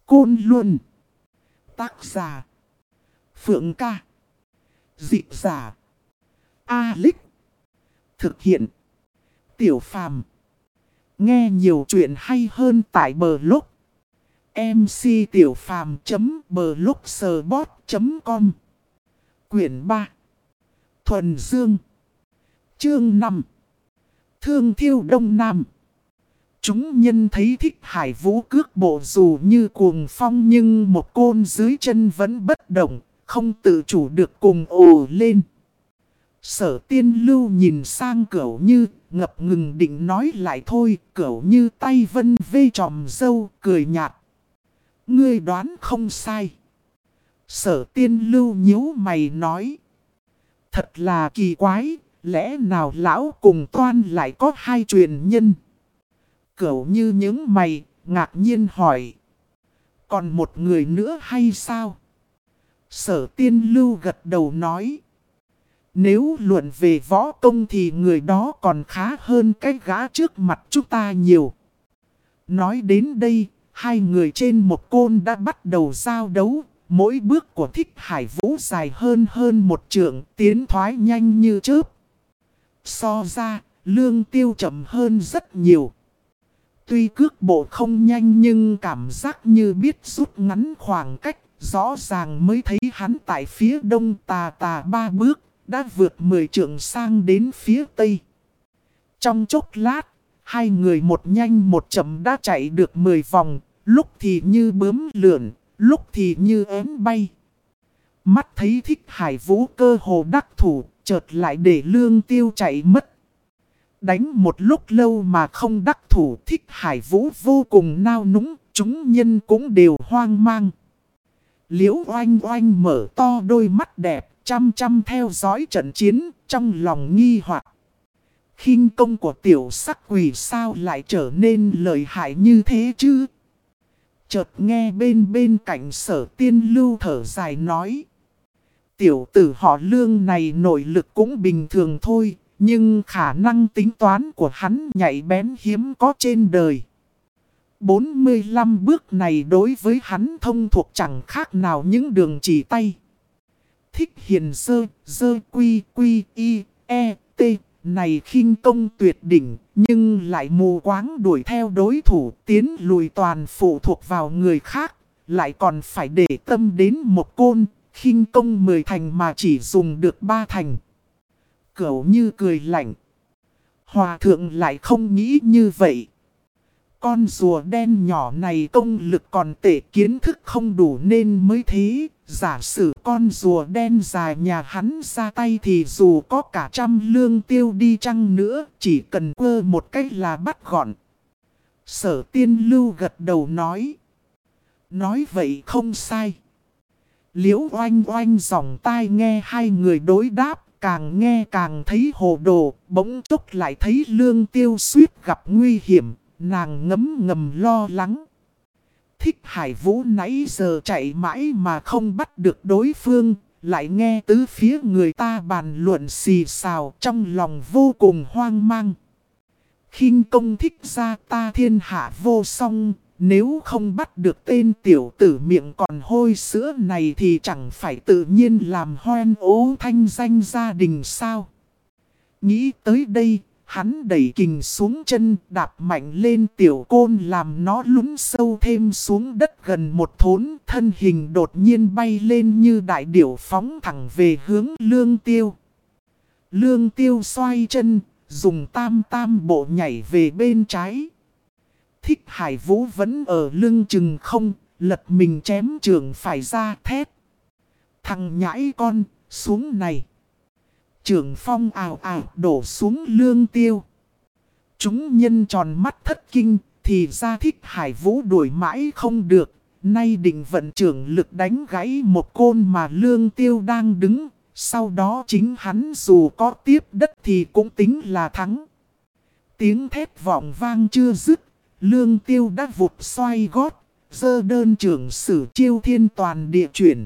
Côn Luân. Tác giả Phượng Ca. Dịch giả A-Lích. Thực hiện Tiểu Phàm. Nghe nhiều chuyện hay hơn tại blog mctiểupham.blogspot.com. Quyển 3 Thuần Dương. Chương 5 Thương Thiêu Đông Nam. Chúng nhân thấy Thích Hải Vũ cước bộ dù như cuồng phong, nhưng một côn dưới chân vẫn bất động, không tự chủ được cùng ồ lên. Sở Tiên Lưu nhìn sang Cửu Như, ngập ngừng định nói lại thôi. Cửu Như tay vân vê chòm râu, cười nhạt. Ngươi đoán không sai. Sở Tiên Lưu nhíu mày nói. Thật là kỳ quái, lẽ nào lão cùng Toan lại có hai truyền nhân? Cửu Như những mày, ngạc nhiên hỏi. Còn một người nữa hay sao? Sở Tiên Lưu gật đầu nói. Nếu luận về võ công thì người đó còn khá hơn cái gã trước mặt chúng ta nhiều. Nói đến đây, hai người trên một côn đã bắt đầu giao đấu. Mỗi bước của Thích Hải Vũ dài hơn một trượng, tiến thoái nhanh như chớp. So ra, Lương Tiêu chậm hơn rất nhiều. Tuy cước bộ không nhanh nhưng cảm giác như biết rút ngắn khoảng cách. Rõ ràng mới thấy hắn tại phía đông tà ba bước, đã vượt 10 trượng sang đến phía tây. Trong chốc lát, hai người một nhanh một chậm đã chạy được 10 vòng, lúc thì như bướm lượn, lúc thì như ém bay. Mắt thấy Thích Hải Vũ cơ hồ đắc thủ, chợt lại để Lương Tiêu chạy mất. Đánh một lúc lâu mà không đắc thủ, Thích Hải Vũ vô cùng nao núng, chúng nhân cũng đều hoang mang. Liễu Oanh Oanh mở to đôi mắt đẹp, chăm chăm theo dõi trận chiến, trong lòng nghi hoặc. Khinh công của tiểu sắc quỷ sao lại trở nên lợi hại như thế chứ? Chợt nghe bên cạnh Sở Tiên Lưu thở dài nói. Tiểu tử họ Lương này nội lực cũng bình thường thôi, nhưng khả năng tính toán của hắn nhạy bén hiếm có trên đời. 45 bước này đối với hắn thông thuộc chẳng khác nào những đường chỉ tay. Thích Hiền dơ quy y e t này khinh công tuyệt đỉnh, nhưng lại mù quáng đuổi theo đối thủ, tiến lùi toàn phụ thuộc vào người khác, lại còn phải để tâm đến một côn, khinh công 10 thành mà chỉ dùng được 3 thành. Cửu Như cười lạnh. Hòa thượng lại không nghĩ như vậy. Con rùa đen nhỏ này công lực còn tệ, kiến thức không đủ nên mới thế. Giả sử con rùa đen dài nhà hắn ra tay thì dù có cả 100 Lương Tiêu đi chăng nữa, chỉ cần quơ một cách là bắt gọn. Sở Tiên Lưu gật đầu nói. Nói vậy không sai. Liễu Oanh Oanh dòng tai nghe hai người đối đáp, càng nghe càng thấy hồ đồ, bỗng chốc lại thấy Lương Tiêu suýt gặp nguy hiểm. Nàng ngấm lo lắng. Thích Hải Vũ nãy giờ chạy mãi mà không bắt được đối phương, lại nghe tứ phía người ta bàn luận xì xào, trong lòng vô cùng hoang mang. Khinh công Thích gia ta thiên hạ vô song, nếu không bắt được tên tiểu tử miệng còn hôi sữa này thì chẳng phải tự nhiên làm hoen ố thanh danh gia đình sao? Nghĩ tới đây, hắn đẩy kình xuống chân, đạp mạnh lên tiểu côn làm nó lún sâu thêm xuống đất gần một thốn. Thân hình đột nhiên bay lên như đại điểu phóng thẳng về hướng Lương Tiêu. Lương Tiêu xoay chân, dùng tam bộ nhảy về bên trái. Thích Hải Vũ vẫn ở lưng chừng không, lật mình chém trường phải ra thét. Thằng nhãi con, xuống này. Trường phong ào đổ xuống Lương Tiêu. Chúng nhân tròn mắt thất kinh, thì ra Thích Hải Vũ đuổi mãi không được. Nay định vận trưởng lực đánh gãy một côn mà Lương Tiêu đang đứng. Sau đó chính hắn dù có tiếp đất thì cũng tính là thắng. Tiếng thét vọng vang chưa dứt, Lương Tiêu đã vụt xoay gót, giơ đơn trưởng sử chiêu thiên toàn địa chuyển.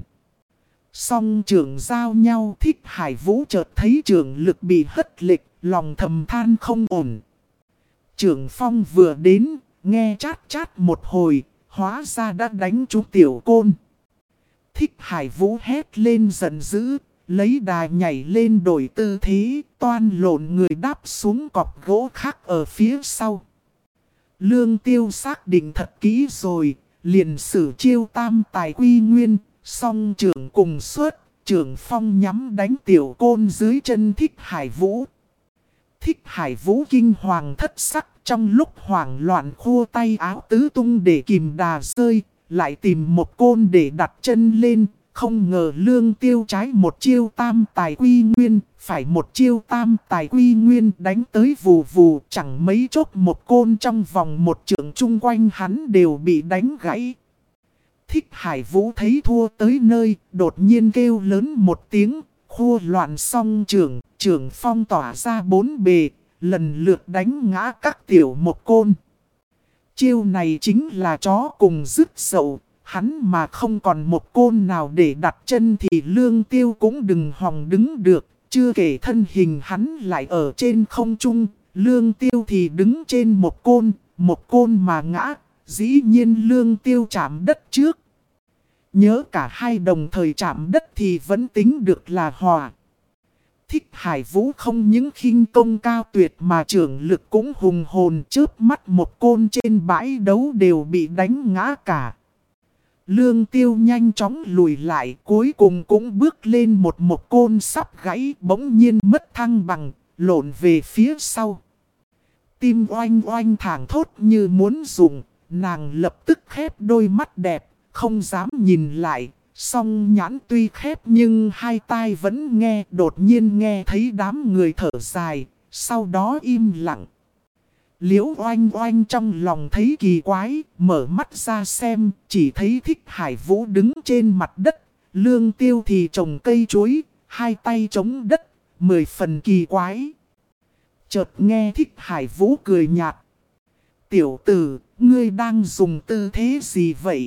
Song trưởng giao nhau, Thích Hải Vũ chợt thấy trưởng lực bị hất lệch, lòng thầm than không ổn. Trưởng phong vừa đến, nghe chát một hồi, hóa ra đã đánh trúng Tiểu Côn. Thích Hải Vũ hét lên giận dữ, lấy đà nhảy lên đổi tư thế, toan lộn người đáp xuống cọc gỗ khác ở phía sau. Lương Tiêu xác định thật kỹ rồi, liền sử chiêu tam tài quy nguyên, song trưởng cùng xuất, trưởng phong nhắm đánh Tiểu Côn dưới chân Thích Hải Vũ. Thích Hải Vũ kinh hoàng thất sắc, trong lúc hoảng loạn khua tay áo tứ tung để kìm đà rơi, lại tìm một côn để đặt chân lên. Không ngờ Lương Tiêu trái một chiêu tam tài quy nguyên, phải một chiêu tam tài quy nguyên đánh tới vù vù, chẳng mấy chốc một côn trong vòng một trượng chung quanh hắn đều bị đánh gãy. Thích Hải Vũ thấy thua tới nơi, đột nhiên kêu lớn một tiếng, khua loạn song trưởng phong tỏa ra bốn bề, lần lượt đánh ngã các tiểu một côn. Chiêu này chính là chó cùng dứt sậu. Hắn mà không còn một côn nào để đặt chân thì Lương Tiêu cũng đừng hòng đứng được. Chưa kể thân hình hắn lại ở trên không trung. Lương Tiêu thì đứng trên một côn mà ngã. Dĩ nhiên Lương Tiêu chạm đất trước. Nhớ cả hai đồng thời chạm đất thì vẫn tính được là hòa. Thích Hải Vũ không những khinh công cao tuyệt mà trưởng lực cũng hùng hồn, chớp mắt một côn trên bãi đấu đều bị đánh ngã cả. Lương Tiêu nhanh chóng lùi lại, cuối cùng cũng bước lên một côn sắp gãy, bỗng nhiên mất thăng bằng, lộn về phía sau. Tim oanh oanh thảng thốt như muốn rụng, nàng lập tức khép đôi mắt đẹp, không dám nhìn lại. Song nhãn tuy khép nhưng hai tai vẫn nghe, đột nhiên nghe thấy đám người thở dài, sau đó im lặng. Liễu oanh oanh trong lòng thấy kỳ quái, mở mắt ra xem, chỉ thấy Thích Hải Vũ đứng trên mặt đất, Lương Tiêu thì trồng cây chuối, hai tay chống đất, 10 phần kỳ quái. Chợt nghe Thích Hải Vũ cười nhạt. Tiểu tử, ngươi đang dùng tư thế gì vậy?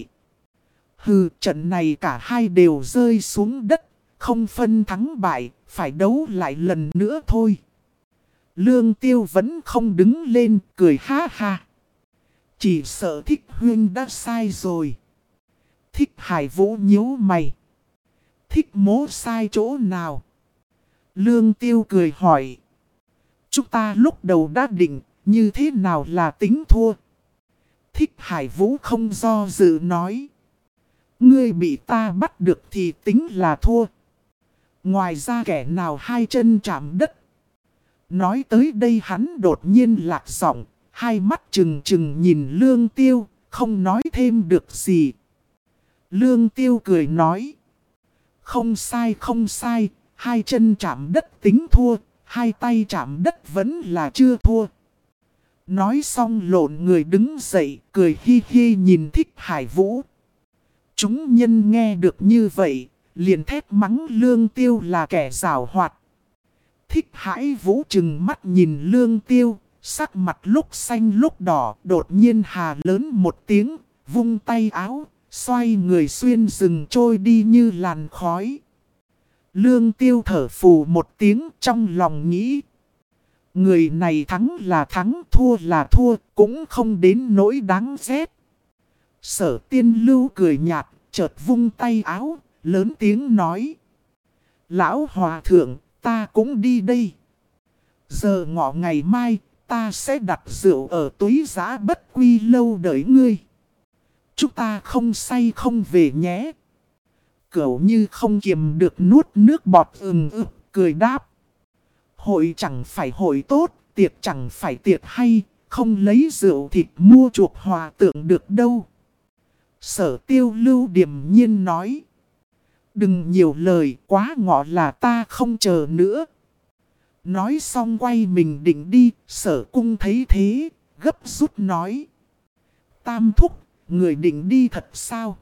Hừ, trận này cả hai đều rơi xuống đất, không phân thắng bại, phải đấu lại lần nữa thôi. Lương Tiêu vẫn không đứng lên, cười ha ha. Chỉ sợ Thích huynh đã sai rồi. Thích Hải Vũ nhíu mày. Thích mố sai chỗ nào? Lương Tiêu cười hỏi. Chúng ta lúc đầu đã định, như thế nào là tính thua? Thích Hải Vũ không do dự nói. Ngươi bị ta bắt được thì tính là thua. Ngoài ra kẻ nào hai chân chạm đất. Nói tới đây hắn đột nhiên lạc giọng, hai mắt trừng trừng nhìn Lương Tiêu, không nói thêm được gì. Lương Tiêu cười nói. Không sai không sai, hai chân chạm đất tính thua, hai tay chạm đất vẫn là chưa thua. Nói xong lộn người đứng dậy, cười hi hi nhìn Thích Hải Vũ. Chúng nhân nghe được như vậy, liền thét mắng Lương Tiêu là kẻ giảo hoạt. Thích Hải Vũ trừng mắt nhìn Lương Tiêu, sắc mặt lúc xanh lúc đỏ, đột nhiên hà lớn một tiếng, vung tay áo, xoay người xuyên rừng trôi đi như làn khói. Lương Tiêu thở phù một tiếng trong lòng nghĩ. Người này thắng là thắng, thua là thua, cũng không đến nỗi đáng ghét. Sở Tiên Lưu cười nhạt, chợt vung tay áo, lớn tiếng nói. Lão Hòa Thượng, ta cũng đi đây. Giờ ngọ ngày mai, ta sẽ đặt rượu ở túi giá Bất Quy lâu đợi ngươi. Chúng ta không say không về nhé. Cẩu như không kiềm được nuốt nước bọt cười đáp. Hội chẳng phải hội tốt, tiệc chẳng phải tiệc hay, không lấy rượu thịt mua chuộc hòa tượng được đâu. Sở Tiêu Lưu điềm nhiên nói. Đừng nhiều lời, quá ngọ là ta không chờ nữa. Nói xong quay mình định đi, Sở Cung thấy thế, gấp rút nói. Tam thúc, người định đi thật sao?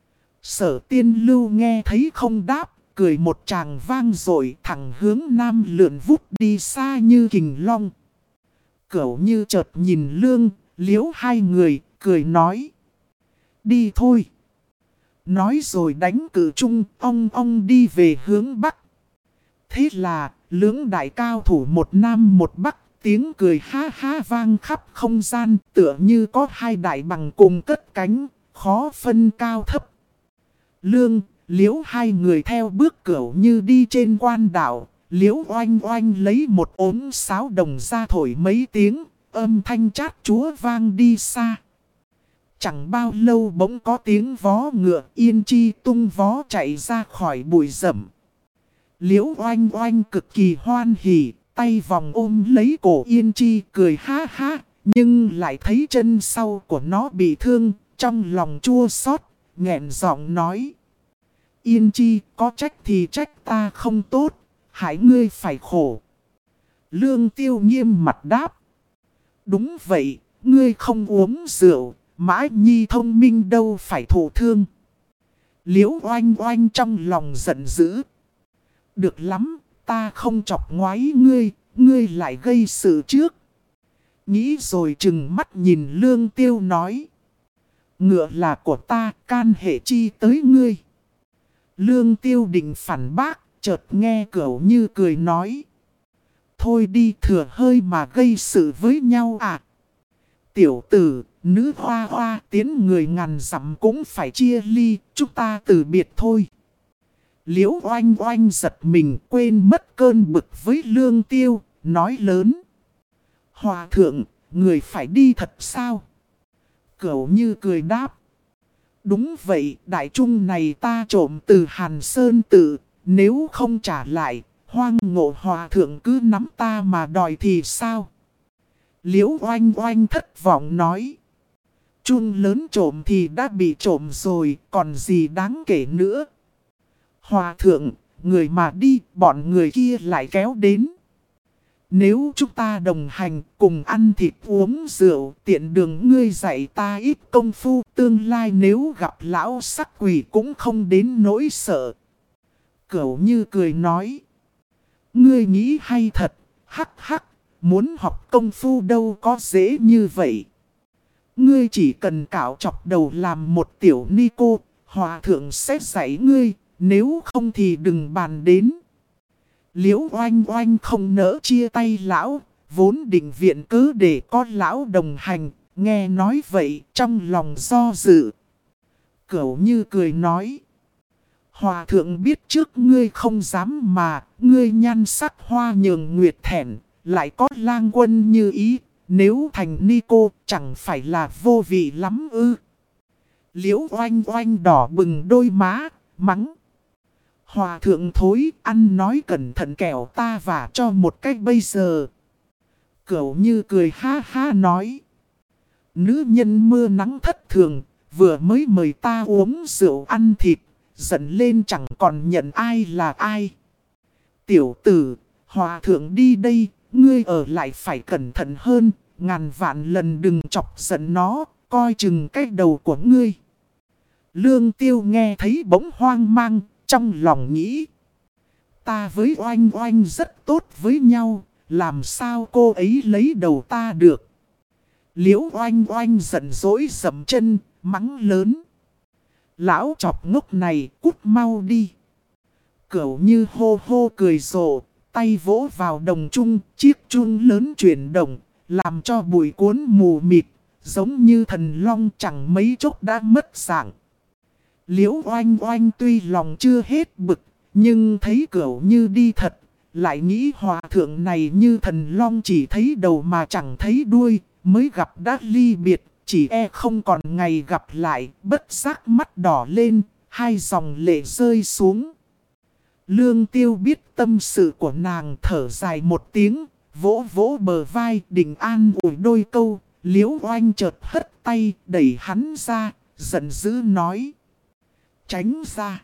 Sở Tiên Lưu nghe thấy không đáp, cười một tràng vang dội thẳng hướng nam lượn vút đi xa như kình long. Cẩu như chợt nhìn Lương, Liễu hai người, cười nói. Đi thôi. Nói rồi đánh cử trung, ong đi về hướng bắc. Thế là, lưỡng đại cao thủ một nam một bắc, tiếng cười ha ha vang khắp không gian, tựa như có hai đại bằng cùng cất cánh, khó phân cao thấp. Lương, Liễu hai người theo bước Cửu Như đi trên quan đạo. Liễu oanh oanh lấy một ốm sáo đồng ra thổi mấy tiếng, âm thanh chát chúa vang đi xa. Chẳng bao lâu bỗng có tiếng vó ngựa, Yên Chi tung vó chạy ra khỏi bụi rậm. Liễu oanh oanh cực kỳ hoan hỉ, tay vòng ôm lấy cổ Yên Chi cười ha ha, nhưng lại thấy chân sau của nó bị thương, trong lòng chua xót, nghẹn giọng nói. Yên Chi, có trách thì trách ta không tốt, hại ngươi phải khổ. Lương Tiêu nghiêm mặt đáp. Đúng vậy, ngươi không uống rượu, Mã Nhi thông minh đâu phải thụ thương. Liễu oanh oanh trong lòng giận dữ. Được lắm, ta không chọc ngoái ngươi, ngươi lại gây sự trước. Nghĩ rồi chừng mắt nhìn Lương Tiêu nói. Ngựa là của ta, can hệ chi tới ngươi. Lương Tiêu định phản bác, chợt nghe Cửu Như cười nói. Thôi đi, thừa hơi mà gây sự với nhau à. Tiểu tử, nữ hoa hoa tiến người ngàn dặm cũng phải chia ly, chúng ta từ biệt thôi. Liễu oanh oanh giật mình, quên mất cơn bực với Lương Tiêu, nói lớn. Hòa thượng, người phải đi thật sao? Cửu Như cười đáp. Đúng vậy, đại trung này ta trộm từ Hàn Sơn Tự, nếu không trả lại, Hoang Ngộ Hòa thượng cứ nắm ta mà đòi thì sao? Liễu oanh oanh thất vọng nói. Chun lớn trộm thì đã bị trộm rồi, còn gì đáng kể nữa. Hòa thượng, người mà đi, bọn người kia lại kéo đến. Nếu chúng ta đồng hành, cùng ăn thịt uống rượu, tiện đường ngươi dạy ta ít công phu, tương lai nếu gặp lão sắc quỷ cũng không đến nỗi sợ. Cửu Như cười nói. Ngươi nghĩ hay thật, hắc hắc, muốn học công phu đâu có dễ như vậy. Ngươi chỉ cần cạo chọc đầu làm một tiểu ni cô, hòa thượng sẽ dạy ngươi, nếu không thì đừng bàn đến. Liễu oanh oanh không nỡ chia tay lão, vốn định viện cớ để có lão đồng hành, nghe nói vậy trong lòng do dự. Cửu Như cười nói. Hòa thượng biết trước ngươi không dám mà, ngươi nhan sắc hoa nhường nguyệt thẹn, lại có lang quân như ý, nếu thành ni cô chẳng phải là vô vị lắm ư. Liễu oanh oanh đỏ bừng đôi má, mắng. Hòa thượng thối, ăn nói cẩn thận kẻo ta vả cho một cách bây giờ. Cửu Như cười ha ha nói. Nữ nhân mưa nắng thất thường, vừa mới mời ta uống rượu ăn thịt, giận lên chẳng còn nhận ai là ai. Tiểu tử, hòa thượng đi đây, ngươi ở lại phải cẩn thận hơn, ngàn vạn lần đừng chọc giận nó, coi chừng cái đầu của ngươi. Lương Tiêu nghe thấy bỗng hoang mang, trong lòng nghĩ. Ta với oanh oanh rất tốt với nhau, làm sao cô ấy lấy đầu ta được. Liễu oanh oanh giận dỗi dậm chân, mắng lớn. Lão chọc ngốc này, cút mau đi. Cửu Như hô hô cười rộ, tay vỗ vào đồng trung, chiếc chun lớn chuyển động, làm cho bụi cuốn mù mịt, giống như thần long chẳng mấy chốc đã mất dạng. Liễu oanh oanh tuy lòng chưa hết bực, nhưng thấy Cửu Như đi thật, lại nghĩ hòa thượng này như thần long chỉ thấy đầu mà chẳng thấy đuôi, mới gặp đã ly biệt, chỉ e không còn ngày gặp lại, bất giác mắt đỏ lên, hai dòng lệ rơi xuống. Lương Tiêu biết tâm sự của nàng, thở dài một tiếng, vỗ vỗ bờ vai định an ủi đôi câu, Liễu oanh chợt hất tay đẩy hắn ra, giận dữ nói. Tránh ra.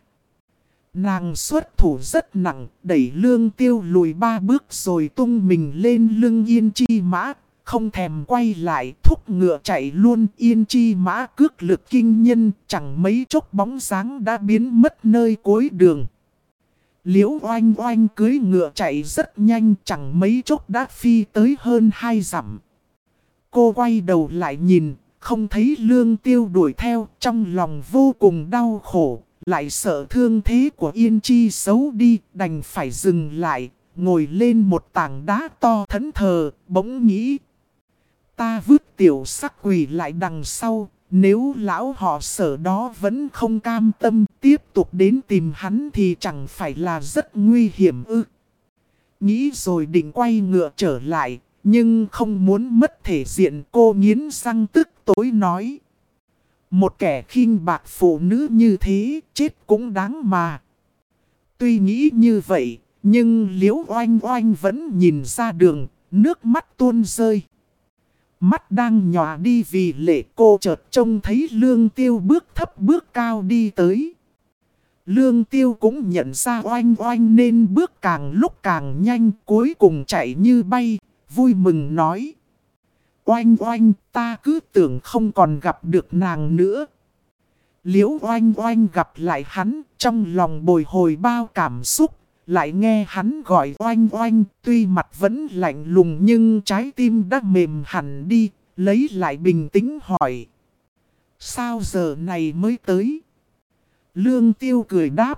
Nàng xuất thủ rất nặng, đẩy Lương Tiêu lùi 3 bước rồi tung mình lên lưng Yên Chi mã, không thèm quay lại, thúc ngựa chạy luôn. Yên Chi mã cước lực kinh nhân, chẳng mấy chốc bóng dáng đã biến mất nơi cuối đường. Liễu oanh oanh cưới ngựa chạy rất nhanh, chẳng mấy chốc đã phi tới hơn 2 dặm. Cô quay đầu lại nhìn, không thấy Lương Tiêu đuổi theo, trong lòng vô cùng đau khổ, lại sợ thương thế của Yên Chi xấu đi, đành phải dừng lại, ngồi lên một tảng đá to thẫn thờ, bỗng nghĩ. Ta vứt tiểu sắc quỷ lại đằng sau, Nếu lão họ Sở đó vẫn không cam tâm tiếp tục đến tìm hắn thì chẳng phải là rất nguy hiểm ư. Nghĩ rồi định quay ngựa trở lại, nhưng không muốn mất thể diện, cô nghiến răng tức tối nói. Một kẻ khinh bạc phụ nữ như thế, chết cũng đáng mà. Tuy nghĩ như vậy, nhưng Liễu Oanh Oanh vẫn nhìn ra đường, nước mắt tuôn rơi. Mắt đang nhòa đi vì lệ, cô chợt trông thấy Lương Tiêu bước thấp bước cao đi tới. Lương Tiêu cũng nhận ra Oanh Oanh nên bước càng lúc càng nhanh, cuối cùng chạy như bay, vui mừng nói. Oanh Oanh, ta cứ tưởng không còn gặp được nàng nữa. Liễu Oanh Oanh gặp lại hắn, trong lòng bồi hồi bao cảm xúc, lại nghe hắn gọi Oanh Oanh, tuy mặt vẫn lạnh lùng nhưng trái tim đã mềm hẳn đi, lấy lại bình tĩnh hỏi. Sao giờ này mới tới? Lương Tiêu cười đáp.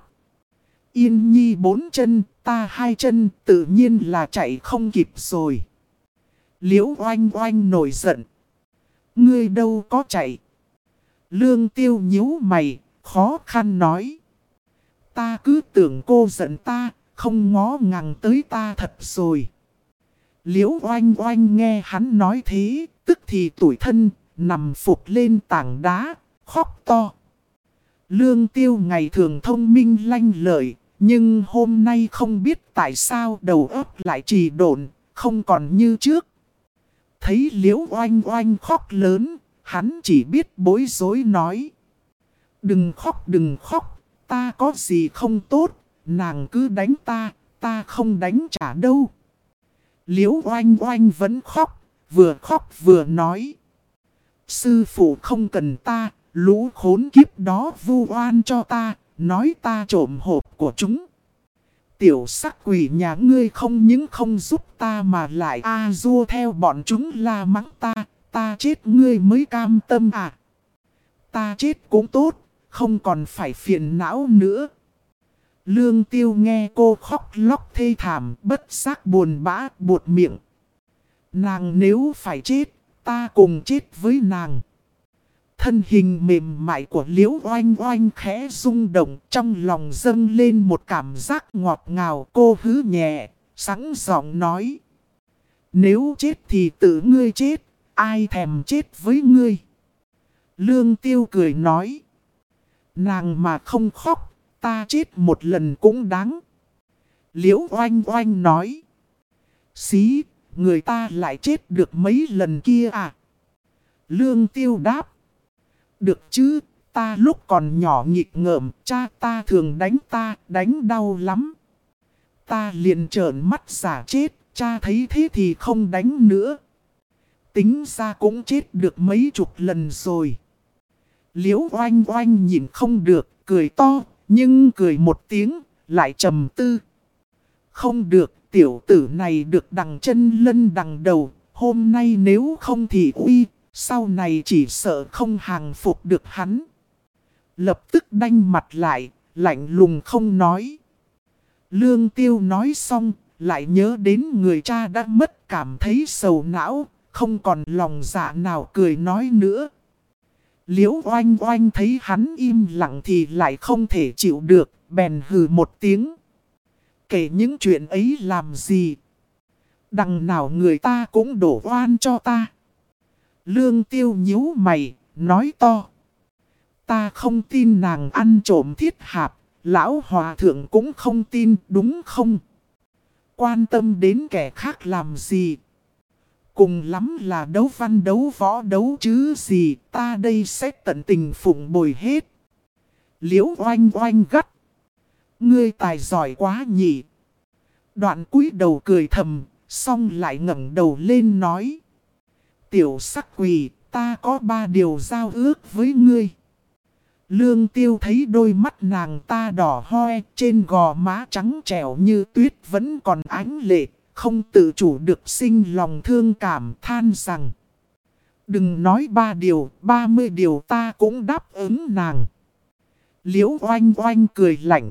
Yên nhi 4 chân, ta 2 chân, tự nhiên là chạy không kịp rồi. Liễu Oanh Oanh nổi giận. Ngươi đâu có chạy? Lương Tiêu nhíu mày, khó khăn nói. Ta cứ tưởng cô giận ta, không ngó ngàng tới ta thật rồi. Liễu Oanh Oanh nghe hắn nói thế, tức thì tủi thân, nằm phục lên tảng đá, khóc to. Lương Tiêu ngày thường thông minh lanh lợi, nhưng hôm nay không biết tại sao đầu óc lại trì độn, không còn như trước. Thấy Liễu Oanh Oanh khóc lớn, hắn chỉ biết bối rối nói. Đừng khóc, ta có gì không tốt, nàng cứ đánh ta, ta không đánh trả đâu. Liễu Oanh Oanh vẫn khóc vừa nói. Sư phụ không cần ta, lũ khốn kiếp đó vu oan cho ta, nói ta trộm hộp của chúng. Tiểu sắc quỷ nhà ngươi không những không giúp ta mà lại a-dua theo bọn chúng la mắng ta, ta chết ngươi mới cam tâm à. Ta chết cũng tốt, không còn phải phiền não nữa. Lương Tiêu nghe cô khóc lóc thê thảm, bất giác buồn bã buột miệng. Nàng nếu phải chết, ta cùng chết với nàng. Thân hình mềm mại của Liễu Oanh Oanh khẽ rung động, trong lòng dâng lên một cảm giác ngọt ngào. Cô hứ nhẹ, sẵn giọng nói. Nếu chết thì tự ngươi chết, ai thèm chết với ngươi. Lương Tiêu cười nói. Nàng mà không khóc, ta chết một lần cũng đáng. Liễu Oanh Oanh nói. Xí, người ta lại chết được mấy lần kia à? Lương Tiêu đáp. Được chứ, ta lúc còn nhỏ nghịch ngợm, cha ta thường đánh ta, đánh đau lắm. Ta liền trợn mắt giả chết, cha thấy thế thì không đánh nữa. Tính ra cũng chết được mấy chục lần rồi. Liễu Oanh Oanh nhìn không được, cười to, nhưng cười một tiếng, lại trầm tư. Không được, tiểu tử này được đằng chân lân đằng đầu, hôm nay nếu không thì uy, sau này chỉ sợ không hàng phục được hắn. Lập tức đanh mặt lại, lạnh lùng không nói. Lương Tiêu nói xong, lại nhớ đến người cha đã mất, cảm thấy sầu não, không còn lòng dạ nào cười nói nữa. Liễu Oanh Oanh thấy hắn im lặng thì lại không thể chịu được, bèn hừ một tiếng. Kể những chuyện ấy làm gì? Đằng nào người ta cũng đổ oan cho ta. Lương Tiêu nhíu mày, nói to. Ta không tin nàng ăn trộm thiết hạp, lão hòa thượng cũng không tin, đúng không? Quan tâm đến kẻ khác làm gì? Cùng lắm là đấu văn đấu võ đấu chứ gì, ta đây sẽ tận tình phụng bồi hết. Liễu Oanh Oanh gắt. Ngươi tài giỏi quá nhỉ. Đoạn cúi đầu cười thầm, xong lại ngẩng đầu lên nói. Tiểu sắc quỷ, ta có 3 điều giao ước với ngươi. Lương Tiêu thấy đôi mắt nàng ta đỏ hoe, trên gò má trắng trẻo như tuyết vẫn còn ánh lệ, không tự chủ được sinh lòng thương cảm, than rằng. Đừng nói 3 điều, 30 điều ta cũng đáp ứng nàng. Liễu Oanh Oanh cười lạnh.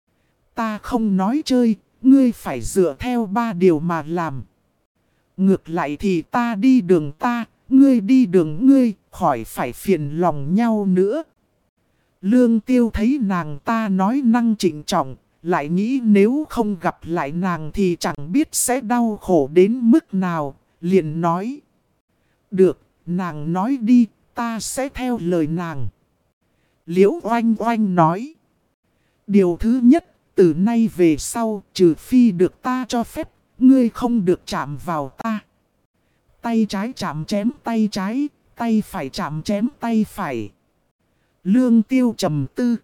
Ta không nói chơi, ngươi phải dựa theo 3 điều mà làm. Ngược lại thì ta đi đường ta, ngươi đi đường ngươi, khỏi phải phiền lòng nhau nữa. Lương Tiêu thấy nàng ta nói năng trịnh trọng, lại nghĩ nếu không gặp lại nàng thì chẳng biết sẽ đau khổ đến mức nào, liền nói. Được, nàng nói đi, ta sẽ theo lời nàng. Liễu Oanh Oanh nói. Điều thứ nhất, từ nay về sau, trừ phi được ta cho phép, ngươi không được chạm vào ta. Tay trái chạm chém tay trái, tay phải chạm chém tay phải. Lương Tiêu trầm tư.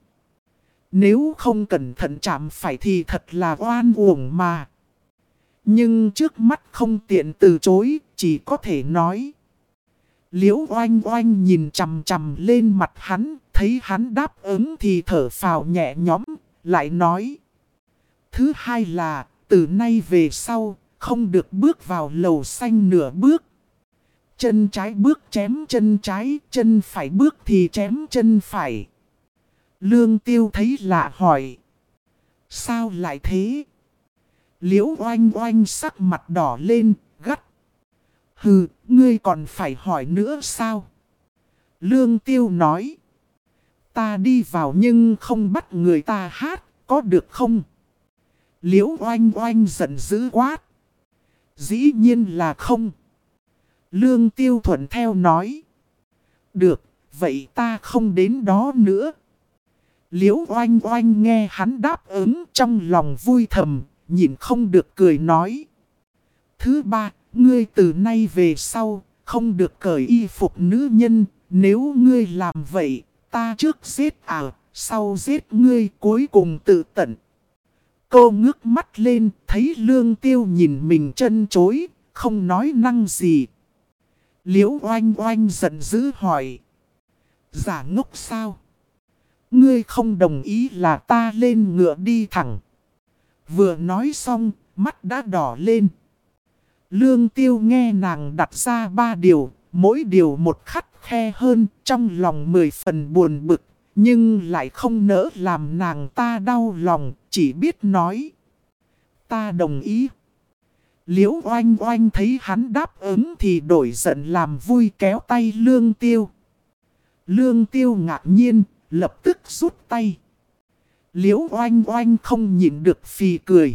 Nếu không cẩn thận chạm phải thì thật là oan uổng mà. Nhưng trước mắt không tiện từ chối, chỉ có thể nói. Liễu Oanh Oanh nhìn chằm chằm lên mặt hắn, thấy hắn đáp ứng thì thở phào nhẹ nhõm, lại nói. Thứ hai là, từ nay về sau, không được bước vào lầu xanh nửa bước. Chân trái bước chém chân trái, chân phải bước thì chém chân phải. Lương Tiêu thấy lạ hỏi. Sao lại thế? Liễu Oanh Oanh sắc mặt đỏ lên, gắt. Hừ, ngươi còn phải hỏi nữa sao? Lương Tiêu nói. Ta đi vào nhưng không bắt người ta hát, có được không? Liễu Oanh Oanh giận dữ quát. Dĩ nhiên là không. Lương Tiêu thuận theo nói. Được, vậy ta không đến đó nữa. Liễu Oanh Oanh nghe hắn đáp ứng trong lòng vui thầm, nhìn không được cười nói. Thứ ba, ngươi từ nay về sau, không được cởi y phục nữ nhân, nếu ngươi làm vậy, ta trước giết sau giết ngươi cuối cùng tự tận. Cô ngước mắt lên, thấy Lương Tiêu nhìn mình chân chối, không nói năng gì. Liễu Oanh Oanh giận dữ hỏi. Giả ngốc sao? Ngươi không đồng ý là ta lên ngựa đi thẳng. Vừa nói xong, mắt đã đỏ lên. Lương Tiêu nghe nàng đặt ra 3 điều, mỗi điều một khắt khe hơn, trong lòng 10 phần buồn bực, nhưng lại không nỡ làm nàng ta đau lòng, chỉ biết nói. Ta đồng ý. Liễu Oanh Oanh thấy hắn đáp ứng thì đổi giận làm vui kéo tay Lương Tiêu. Lương Tiêu ngạc nhiên, lập tức rút tay. Liễu Oanh Oanh không nhịn được phì cười.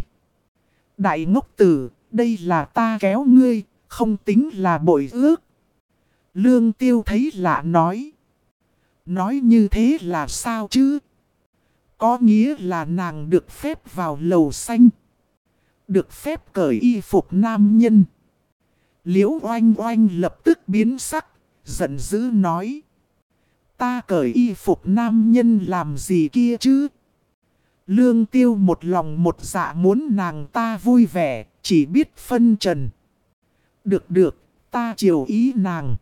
Đại ngốc tử, đây là ta kéo ngươi, không tính là bội ước. Lương Tiêu thấy lạ nói. Nói như thế là sao chứ? Có nghĩa là nàng được phép vào lầu xanh. Được phép cởi y phục nam nhân. Liễu Oanh Oanh lập tức biến sắc, giận dữ nói. Ta cởi y phục nam nhân làm gì kia chứ? Lương Tiêu một lòng một dạ muốn nàng ta vui vẻ, chỉ biết phân trần. Được được, ta chiều ý nàng.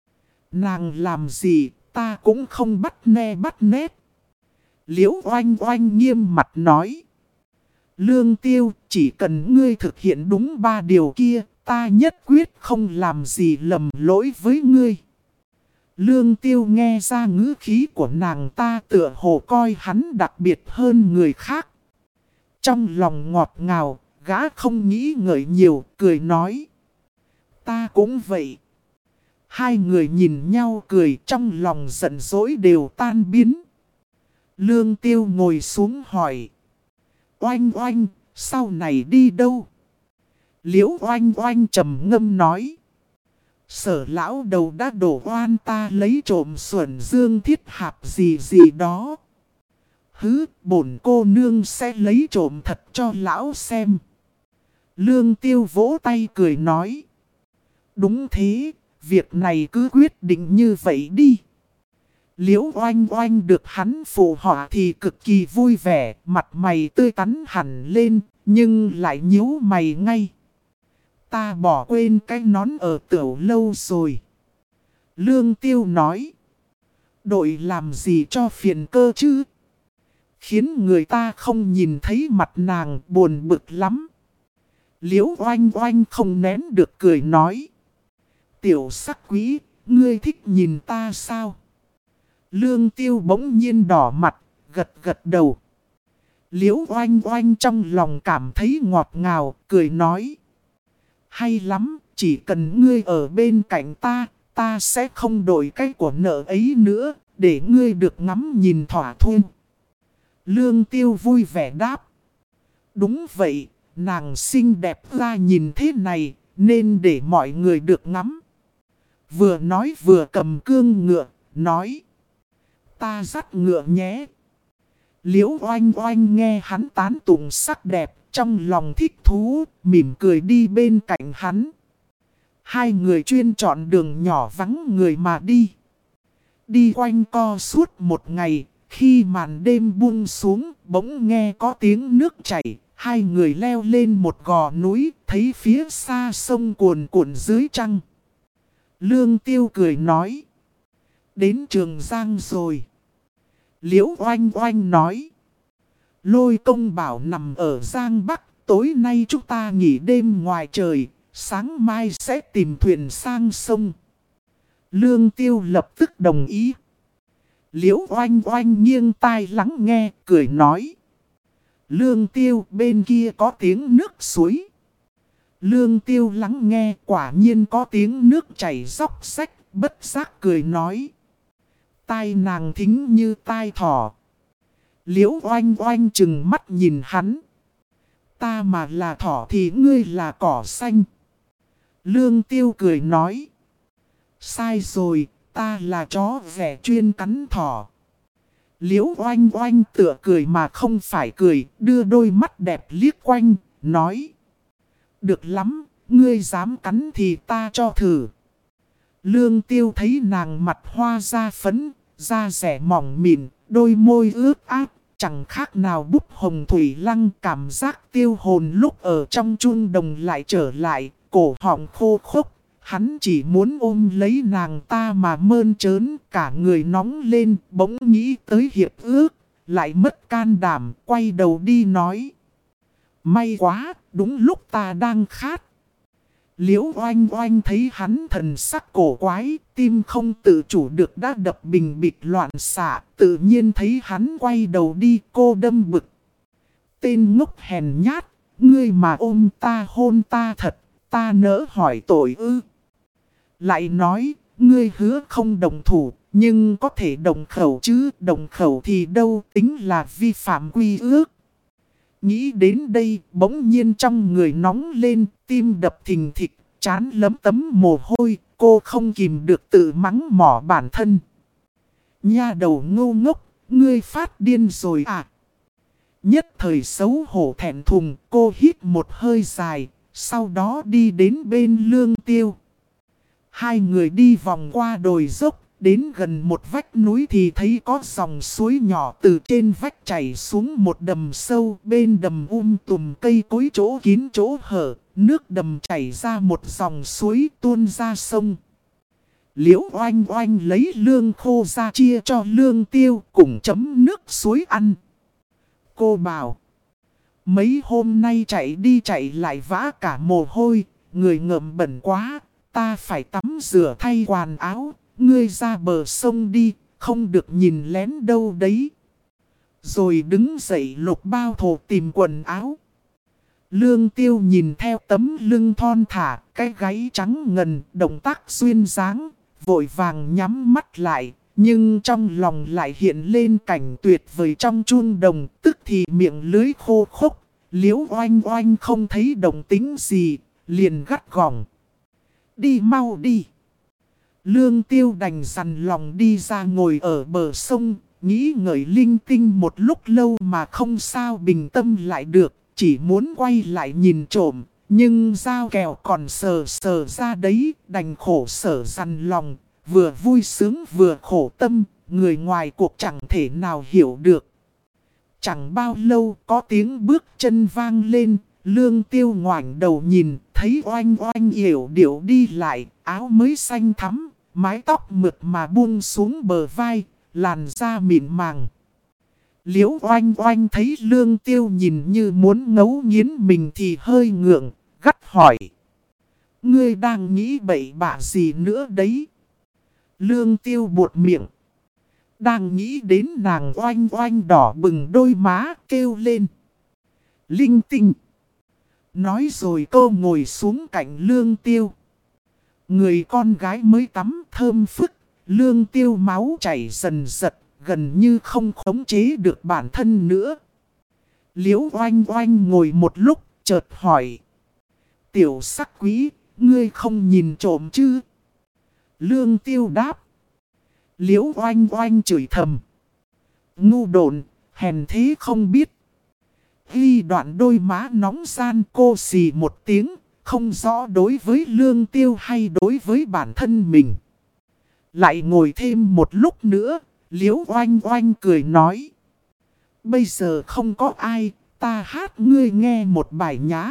Nàng làm gì, ta cũng không bắt ne bắt nét. Liễu Oanh Oanh nghiêm mặt nói. Lương Tiêu, chỉ cần ngươi thực hiện đúng 3 điều kia, ta nhất quyết không làm gì lầm lỗi với ngươi. Lương Tiêu nghe ra ngữ khí của nàng ta tựa hồ coi hắn đặc biệt hơn người khác. Trong lòng ngọt ngào, gã không nghĩ ngợi nhiều, cười nói. Ta cũng vậy. Hai người nhìn nhau cười, trong lòng giận dỗi đều tan biến. Lương Tiêu ngồi xuống hỏi. Oanh Oanh, sau này đi đâu? Liễu Oanh Oanh trầm ngâm nói. Sở lão đầu đã đổ oan ta lấy trộm xuẩn dương thiết hạp gì gì đó. Hứ, bổn cô nương sẽ lấy trộm thật cho lão xem. Lương Tiêu vỗ tay cười nói. Đúng thế, việc này cứ quyết định như vậy đi. Liễu Oanh Oanh được hắn phụ họa thì cực kỳ vui vẻ, mặt mày tươi tắn hẳn lên, nhưng lại nhíu mày ngay. Ta bỏ quên cái nón ở tiểu lâu rồi. Lương Tiêu nói. Đội làm gì cho phiền cơ chứ? Khiến người ta không nhìn thấy mặt nàng buồn bực lắm. Liễu Oanh Oanh không nén được cười nói. Tiểu sắc quý, ngươi thích nhìn ta sao? Lương Tiêu bỗng nhiên đỏ mặt, gật gật đầu. Liễu Oanh Oanh trong lòng cảm thấy ngọt ngào, cười nói. Hay lắm, chỉ cần ngươi ở bên cạnh ta, ta sẽ không đổi cái của nợ ấy nữa, để ngươi được ngắm nhìn thỏa thuê. Lương Tiêu vui vẻ đáp. Đúng vậy, nàng xinh đẹp ra nhìn thế này, nên để mọi người được ngắm. Vừa nói vừa cầm cương ngựa, nói. Ta dắt ngựa nhé. Liễu Oanh Oanh nghe hắn tán tụng sắc đẹp, trong lòng thích thú, mỉm cười đi bên cạnh hắn. Hai người chuyên chọn đường nhỏ vắng người mà đi. Đi quanh co suốt một ngày, khi màn đêm buông xuống, bỗng nghe có tiếng nước chảy. Hai người leo lên một gò núi, thấy phía xa sông cuồn cuộn dưới trăng. Lương Tiêu cười nói. Đến Trường Giang rồi. Liễu Oanh Oanh nói. Lôi Công bảo nằm ở Giang Bắc, tối nay chúng ta nghỉ đêm ngoài trời, sáng mai sẽ tìm thuyền sang sông. Lương Tiêu lập tức đồng ý. Liễu Oanh Oanh nghiêng tai lắng nghe, cười nói. Lương Tiêu bên kia có tiếng nước suối. Lương Tiêu lắng nghe, quả nhiên có tiếng nước chảy róc rách, bất giác cười nói. Tai nàng thính như tai thỏ. Liễu Oanh Oanh chừng mắt nhìn hắn. Ta mà là thỏ thì ngươi là cỏ xanh. Lương Tiêu cười nói. Sai rồi, ta là chó vẻ chuyên cắn thỏ. Liễu Oanh Oanh tựa cười mà không phải cười, đưa đôi mắt đẹp liếc quanh, nói. Được lắm, ngươi dám cắn thì ta cho thử. Lương Tiêu thấy nàng mặt hoa da phấn, da rẻ mỏng mịn, đôi môi ướt át, chẳng khác nào búp hồng thủy lăng. Cảm giác tiêu hồn lúc ở trong chun đồng lại trở lại, cổ họng khô khốc. Hắn chỉ muốn ôm lấy nàng ta mà mơn trớn, cả người nóng lên, bỗng nghĩ tới hiệp ước, lại mất can đảm, quay đầu đi nói. May quá, đúng lúc ta đang khát. Liễu Oanh Oanh thấy hắn thần sắc cổ quái, tim không tự chủ được đã đập bình bịch loạn xạ, tự nhiên thấy hắn quay đầu đi, cô đâm bực. Tên ngốc hèn nhát, ngươi mà ôm ta hôn ta thật, ta nỡ hỏi tội ư. Lại nói, ngươi hứa không đồng thủ, nhưng có thể đồng khẩu chứ, đồng khẩu thì đâu tính là vi phạm quy ước. Nghĩ đến đây, bỗng nhiên trong người nóng lên, tim đập thình thịch, trán lấm tấm mồ hôi, cô không kìm được tự mắng mỏ bản thân. Nha đầu ngu ngốc, ngươi phát điên rồi à? Nhất thời xấu hổ thẹn thùng, cô hít một hơi dài, sau đó đi đến bên Lương Tiêu. Hai người đi vòng qua đồi dốc, đến gần một vách núi thì thấy có dòng suối nhỏ từ trên vách chảy xuống một đầm sâu. Bên đầm tùm cây cối chỗ kín chỗ hở, nước đầm chảy ra một dòng suối tuôn ra sông. Liễu Oanh Oanh lấy lương khô ra chia cho Lương Tiêu cùng chấm nước suối ăn. Cô bảo, mấy hôm nay chạy đi chạy lại vã cả mồ hôi, người ngợm bẩn quá, ta phải tắm rửa thay quần áo, ngươi ra bờ sông đi, không được nhìn lén đâu đấy. Rồi đứng dậy lục bao thổ tìm quần áo. Lương Tiêu nhìn theo tấm lưng thon thả, cái gáy trắng ngần, động tác xuyên dáng, vội vàng nhắm mắt lại. Nhưng trong lòng lại hiện lên cảnh tuyệt vời trong chun đồng, tức thì miệng lưới khô khốc. Liễu Oanh Oanh không thấy động tính gì, liền gắt gỏng. Đi mau đi. Lương Tiêu đành dằn lòng đi ra ngồi ở bờ sông, nghĩ ngợi linh tinh một lúc lâu mà không sao bình tâm lại được, chỉ muốn quay lại nhìn trộm, nhưng dao kèo còn sờ sờ ra đấy, đành khổ sở dằn lòng, vừa vui sướng vừa khổ tâm, người ngoài cuộc chẳng thể nào hiểu được. Chẳng bao lâu có tiếng bước chân vang lên, Lương Tiêu ngoảnh đầu nhìn, thấy Oanh Oanh yểu điệu đi lại, áo mới xanh thắm, mái tóc mượt mà buông xuống bờ vai, làn da mịn màng. Liễu Oanh Oanh thấy Lương Tiêu nhìn như muốn ngấu nghiến mình thì hơi ngượng, gắt hỏi. Ngươi đang nghĩ bậy bạ gì nữa đấy? Lương Tiêu buột miệng. Đang nghĩ đến nàng Oanh Oanh đỏ bừng đôi má, kêu lên. Linh tinh. Nói rồi cô ngồi xuống cạnh Lương Tiêu. Người con gái mới tắm thơm phức, Lương Tiêu máu chảy dần dật, gần như không khống chế được bản thân nữa. Liễu Oanh Oanh ngồi một lúc, chợt hỏi. Tiểu sắc quý, ngươi không nhìn trộm chứ? Lương Tiêu đáp. Liễu Oanh Oanh chửi thầm. Ngu độn, hèn thế không biết. Ghi đoạn đôi má nóng gian, cô xì một tiếng, không rõ đối với Lương Tiêu hay đối với bản thân mình. Lại ngồi thêm một lúc nữa, Liễu Oanh Oanh cười nói. Bây giờ không có ai, ta hát ngươi nghe một bài nhá.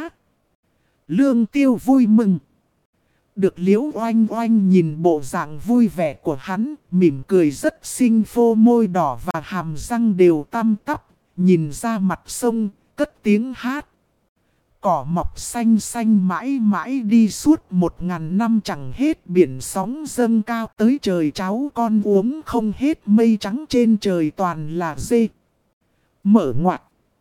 Lương Tiêu vui mừng. Được Liễu Oanh Oanh nhìn bộ dạng vui vẻ của hắn, mỉm cười rất xinh, phô môi đỏ và hàm răng đều tăm tắp, nhìn ra mặt sông, cất tiếng hát. Cỏ mọc xanh xanh mãi mãi đi suốt 1000 năm chẳng hết, biển sóng dâng cao tới trời, cháu con uống không hết, mây trắng trên trời toàn là dê. Mở ngoặt,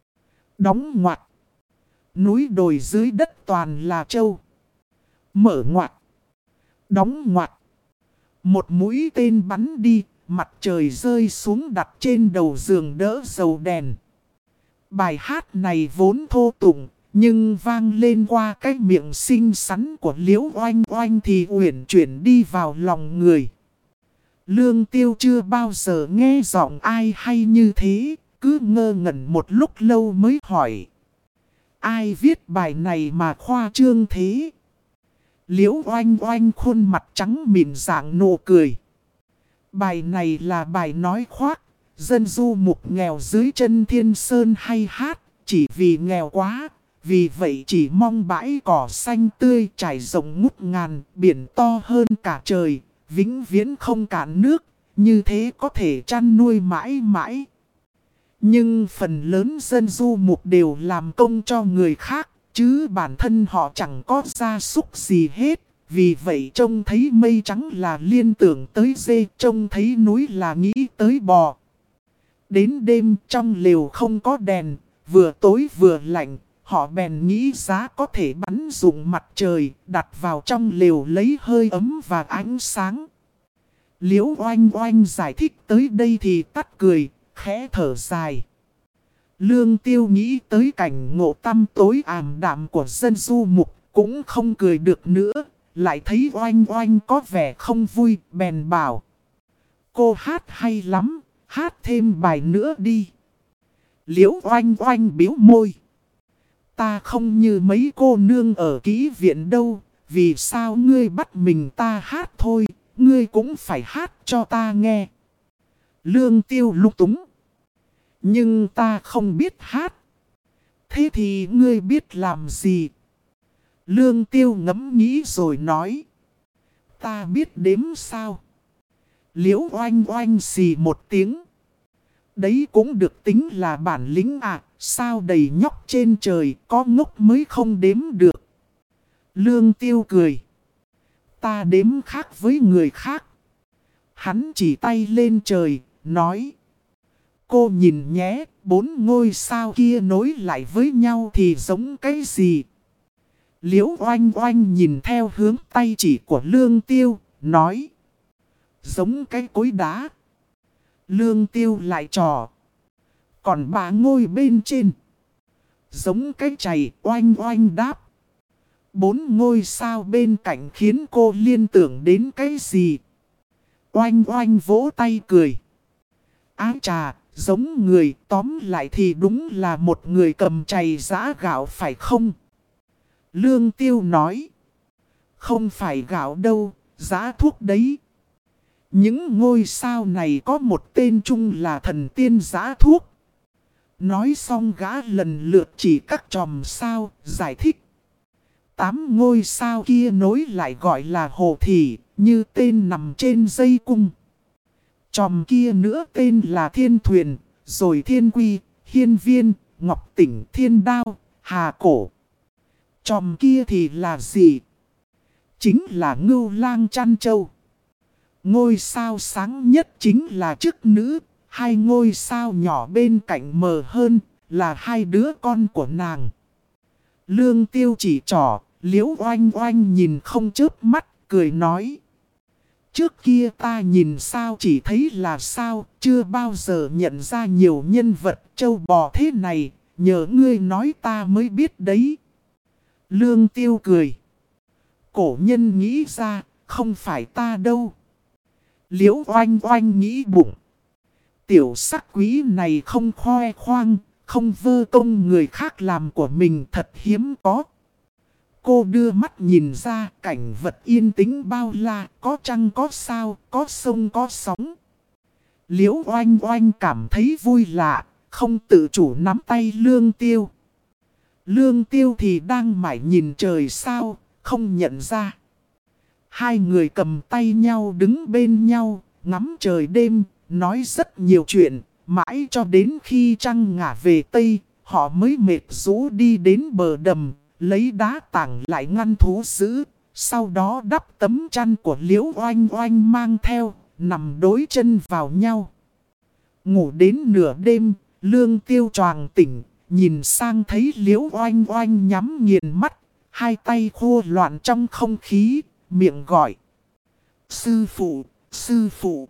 đóng ngoặt, núi đồi dưới đất toàn là trâu. Mở ngoặt, đóng ngoặt, một mũi tên bắn đi, mặt trời rơi xuống đặt trên đầu giường đỡ dầu đèn. Bài hát này vốn thô tục, nhưng vang lên qua cái miệng xinh xắn của Liễu Oanh Oanh thì uyển chuyển đi vào lòng người. Lương Tiêu chưa bao giờ nghe giọng ai hay như thế, cứ ngơ ngẩn một lúc lâu mới hỏi. Ai viết bài này mà khoa trương thế? Liễu Oanh Oanh khuôn mặt trắng mịn dạng nụ cười. Bài này là bài nói khoác, dân du mục nghèo dưới chân thiên sơn hay hát, chỉ vì nghèo quá. Vì vậy chỉ mong bãi cỏ xanh tươi trải rộng ngút ngàn, biển to hơn cả trời, vĩnh viễn không cạn nước, như thế có thể chăn nuôi mãi mãi. Nhưng phần lớn dân du mục đều làm công cho người khác, chứ bản thân họ chẳng có gia súc gì hết. Vì vậy trông thấy mây trắng là liên tưởng tới dê, trông thấy núi là nghĩ tới bò. Đến đêm trong lều không có đèn, vừa tối vừa lạnh. Họ bèn nghĩ giá có thể bắn dụng mặt trời, đặt vào trong lều lấy hơi ấm và ánh sáng. Liễu Oanh Oanh giải thích tới đây thì tắt cười, khẽ thở dài. Lương Tiêu nghĩ tới cảnh ngộ tăm tối ảm đạm của dân du mục, cũng không cười được nữa, lại thấy Oanh Oanh có vẻ không vui, bèn bảo. Cô hát hay lắm, hát thêm bài nữa đi. Liễu Oanh Oanh bĩu môi. Ta không như mấy cô nương ở kỹ viện đâu, vì sao ngươi bắt mình ta hát thôi, ngươi cũng phải hát cho ta nghe. Lương Tiêu lung túng. Nhưng ta không biết hát. Thế thì ngươi biết làm gì? Lương Tiêu ngẫm nghĩ rồi nói. Ta biết đếm sao? Liễu Oanh Oanh xì một tiếng. Đấy cũng được tính là bản lĩnh à, sao đầy nhóc trên trời, có ngốc mới không đếm được. Lương Tiêu cười. Ta đếm khác với người khác. Hắn chỉ tay lên trời, nói. Cô nhìn nhé, 4 ngôi sao kia nối lại với nhau thì giống cái gì? Liễu Oanh Oanh nhìn theo hướng tay chỉ của Lương Tiêu, nói. Giống cái cối đá. Lương Tiêu lại trò. Còn 3 ngôi bên trên. Giống cái chày. Oanh Oanh đáp. 4 ngôi sao bên cạnh khiến cô liên tưởng đến cái gì? Oanh Oanh vỗ tay cười. Ái chà, giống người, tóm lại thì đúng là một người cầm chày giã gạo phải không? Lương Tiêu nói. Không phải gạo đâu, giã thuốc đấy. Những ngôi sao này có một tên chung là thần tiên giã thuốc. Nói xong gã lần lượt chỉ các chòm sao, giải thích. 8 ngôi sao kia nối lại gọi là hồ thị, như tên nằm trên dây cung. Chòm kia nữa tên là thiên thuyền, rồi thiên quy, hiên viên, ngọc tỉnh, thiên đao, hà cổ. Chòm kia thì là gì? Chính là ngưu lang chăn trâu. Ngôi sao sáng nhất chính là chức nữ, 2 ngôi sao nhỏ bên cạnh mờ hơn là 2 đứa con của nàng. Lương Tiêu chỉ trỏ, Liễu Oanh Oanh nhìn không chớp mắt, cười nói. Trước kia ta nhìn sao chỉ thấy là sao, chưa bao giờ nhận ra nhiều nhân vật trâu bò thế này, nhờ ngươi nói ta mới biết đấy. Lương Tiêu cười. Cổ nhân nghĩ ra, không phải ta đâu. Liễu Oanh Oanh nghĩ bụng. Tiểu sắc quý này không khoe khoang, không vơ công người khác làm của mình thật hiếm có. Cô đưa mắt nhìn ra cảnh vật yên tĩnh bao la, có trăng có sao, có sông có sóng. Liễu Oanh Oanh cảm thấy vui lạ, không tự chủ nắm tay Lương Tiêu. Lương Tiêu thì đang mải nhìn trời sao, không nhận ra. Hai người cầm tay nhau đứng bên nhau, ngắm trời đêm, nói rất nhiều chuyện, mãi cho đến khi trăng ngả về Tây, họ mới mệt rũ đi đến bờ đầm, lấy đá tảng lại ngăn thú dữ, sau đó đắp tấm chăn của Liễu Oanh Oanh mang theo, nằm đối chân vào nhau. Ngủ đến nửa đêm, Lương Tiêu choàng tỉnh, nhìn sang thấy Liễu Oanh Oanh nhắm nghiền mắt, hai tay khô loạn trong không khí, miệng gọi. Sư phụ, sư phụ.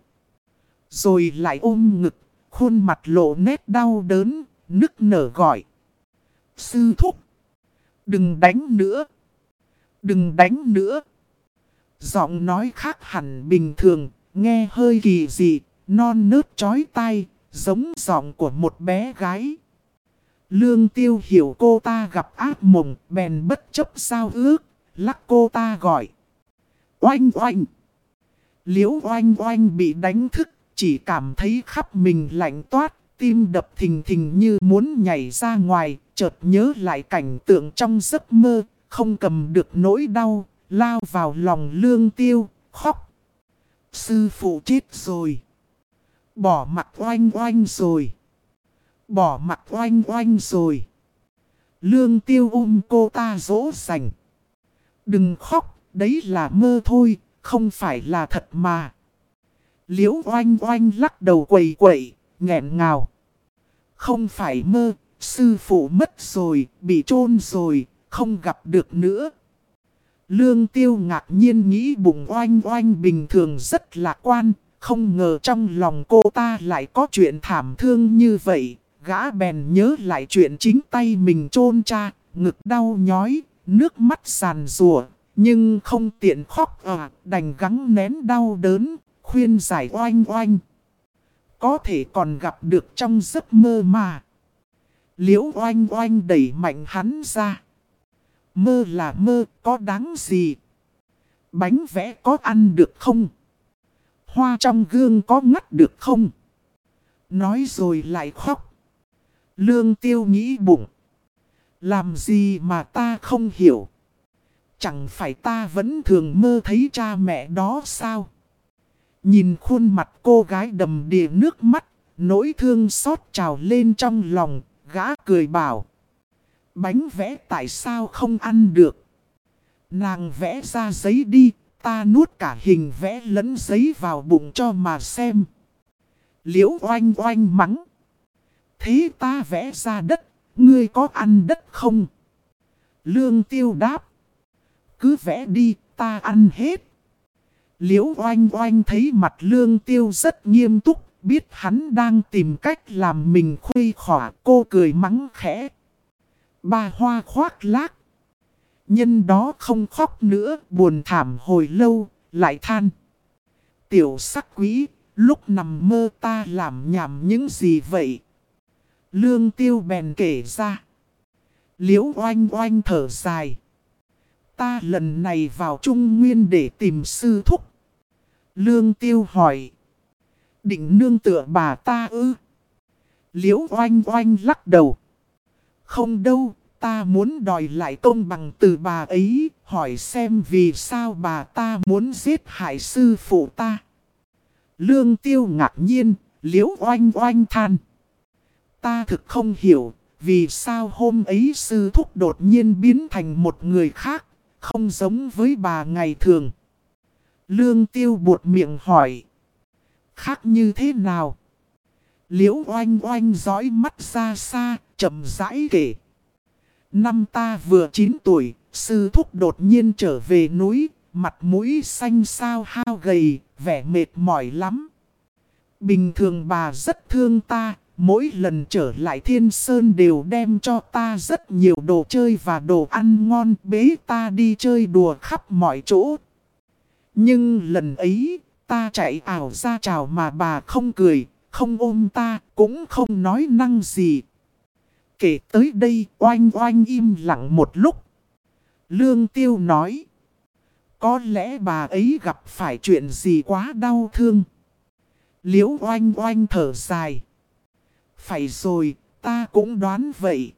Rồi lại ôm ngực, khuôn mặt lộ nét đau đớn, nức nở gọi. Sư thúc. Đừng đánh nữa. Đừng đánh nữa. Giọng nói khác hẳn bình thường, nghe hơi kỳ dị, non nớt chói tai, giống giọng của một bé gái. Lương Tiêu hiểu cô ta gặp ác mộng, bèn bất chấp giao ước, lắc cô ta gọi. Oanh oanh. Liễu Oanh Oanh bị đánh thức, chỉ cảm thấy khắp mình lạnh toát, tim đập thình thình như muốn nhảy ra ngoài, chợt nhớ lại cảnh tượng trong giấc mơ, không cầm được nỗi đau, lao vào lòng Lương Tiêu, khóc. Sư phụ chết rồi. Bỏ mặc Oanh Oanh rồi. Bỏ mặc Oanh Oanh rồi. Lương Tiêu cô ta dỗ dành. Đừng khóc, đấy là mơ thôi, không phải là thật mà. Liễu Oanh Oanh lắc đầu quẩy quẩy, nghẹn ngào. Không phải mơ, sư phụ mất rồi, bị chôn rồi, không gặp được nữa. Lương Tiêu ngạc nhiên nghĩ bụng Oanh Oanh bình thường rất lạc quan, không ngờ trong lòng cô ta lại có chuyện thảm thương như vậy. Gã bèn nhớ lại chuyện chính tay mình chôn cha, ngực đau nhói, nước mắt giàn rủa, nhưng không tiện khóc đành gắng nén đau đớn, khuyên giải Oanh Oanh. Có thể còn gặp được trong giấc mơ mà. Liễu Oanh Oanh đẩy mạnh hắn ra. Mơ là mơ, có đáng gì? Bánh vẽ có ăn được không? Hoa trong gương có ngắt được không? Nói rồi lại khóc. Lương Tiêu nghĩ bụng. Làm gì mà ta không hiểu? Chẳng phải ta vẫn thường mơ thấy cha mẹ đó sao? Nhìn khuôn mặt cô gái đầm đìa nước mắt, nỗi thương xót trào lên trong lòng, gã cười bảo. Bánh vẽ tại sao không ăn được? Nàng vẽ ra giấy đi, ta nuốt cả hình vẽ lẫn giấy vào bụng cho mà xem. Liễu Oanh Oanh mắng. Thế ta vẽ ra đất, ngươi có ăn đất không? Lương Tiêu đáp. Cứ vẽ đi, ta ăn hết. Liễu Oanh Oanh thấy mặt Lương Tiêu rất nghiêm túc, biết hắn đang tìm cách làm mình khuây khỏa, cô cười mắng khẽ. Ba hoa khoác lác. Nhân đó không khóc nữa, buồn thảm hồi lâu, lại than. Tiểu sắc quý, lúc nằm mơ ta làm nhảm những gì vậy? Lương Tiêu bèn kể ra. Liễu Oanh Oanh thở dài. Ta lần này vào Trung Nguyên để tìm sư thúc. Lương Tiêu hỏi. Định nương tựa bà ta ư? Liễu Oanh Oanh lắc đầu. Không đâu, ta muốn đòi lại công bằng từ bà ấy, hỏi xem vì sao bà ta muốn giết hại sư phụ ta. Lương Tiêu ngạc nhiên, Liễu Oanh Oanh than. Ta thực không hiểu, vì sao hôm ấy sư thúc đột nhiên biến thành một người khác, không giống với bà ngày thường. Lương Tiêu buột miệng hỏi. Khác như thế nào? Liễu Oanh Oanh dõi mắt ra xa, chậm rãi kể. Năm ta vừa 9 tuổi, sư thúc đột nhiên trở về núi, mặt mũi xanh xao hao gầy, vẻ mệt mỏi lắm. Bình thường bà rất thương ta, mỗi lần trở lại Thiên Sơn đều đem cho ta rất nhiều đồ chơi và đồ ăn ngon, bế ta đi chơi đùa khắp mọi chỗ. Nhưng lần ấy, ta chạy ảo ra chào mà bà không cười, không ôm ta, cũng không nói năng gì. Kể tới đây, Oanh Oanh im lặng một lúc. Lương Tiêu nói, có lẽ bà ấy gặp phải chuyện gì quá đau thương. Liễu Oanh Oanh thở dài. Phải rồi, ta cũng đoán vậy.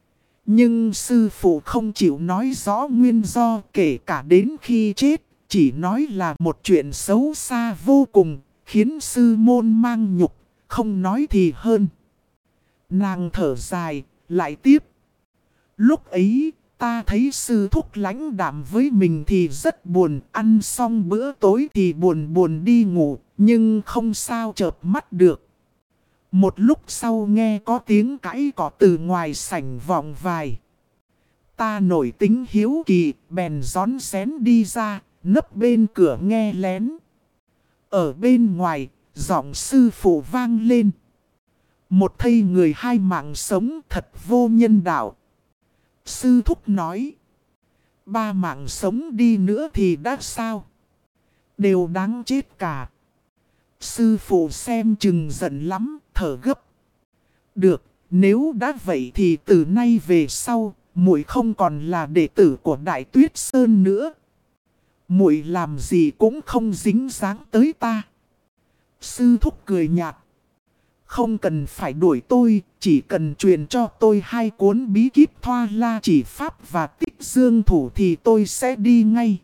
Nhưng sư phụ không chịu nói rõ nguyên do, kể cả đến khi chết, chỉ nói là một chuyện xấu xa vô cùng, khiến sư môn mang nhục, không nói thì hơn. Nàng thở dài, lại tiếp. Lúc ấy, ta thấy sư thúc lãnh đạm với mình thì rất buồn, ăn xong bữa tối thì buồn buồn đi ngủ, nhưng không sao chợp mắt được. Một lúc sau nghe có tiếng cãi cọ từ ngoài sảnh vọng vài. Ta nổi tính hiếu kỳ, bèn rón rén đi ra, nấp bên cửa nghe lén. Ở bên ngoài, giọng sư phụ vang lên. Một thây người hai mạng sống thật vô nhân đạo. Sư thúc nói. Ba mạng sống đi nữa thì đã sao? Đều đáng chết cả. Sư phụ xem chừng giận lắm, thở gấp. Được, nếu đã vậy thì từ nay về sau, muội không còn là đệ tử của Đại Tuyết Sơn nữa. Muội làm gì cũng không dính dáng tới ta. Sư thúc cười nhạt. Không cần phải đuổi tôi, chỉ cần truyền cho tôi 2 cuốn bí kíp Thoa La Chỉ Pháp và Tích Dương Thủ thì tôi sẽ đi ngay.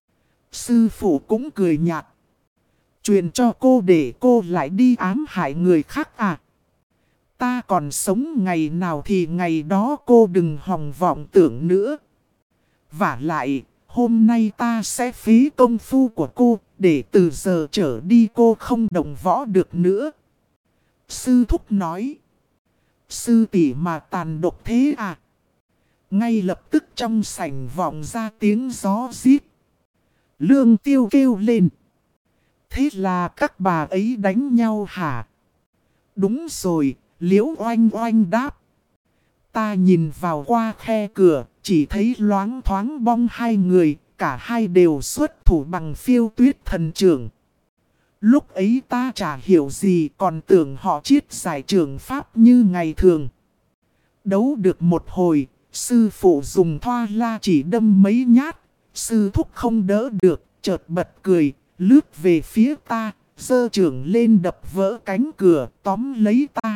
Sư phụ cũng cười nhạt. Truyền cho cô để cô lại đi ám hại người khác à? Ta còn sống ngày nào thì ngày đó cô đừng hòng vọng tưởng nữa. Vả lại, hôm nay ta sẽ phí công phu của cô, để từ giờ trở đi cô không động võ được nữa. Sư thúc nói. Sư tỷ mà tàn độc thế à? Ngay lập tức trong sảnh vọng ra tiếng gió rít. Lương Tiêu kêu lên. Thế là các bà ấy đánh nhau hả? Đúng rồi, Liễu Oanh Oanh đáp. Ta nhìn vào qua khe cửa, chỉ thấy loáng thoáng bong 2 người, cả hai đều xuất thủ bằng phiêu tuyết thần trưởng. Lúc ấy ta chả hiểu gì, còn tưởng họ chiết giải trường pháp như ngày thường. Đấu được một hồi, sư phụ dùng Thoa La chỉ đâm mấy nhát, sư thúc không đỡ được, chợt bật cười, lướt về phía ta, giơ trưởng lên đập vỡ cánh cửa, tóm lấy ta.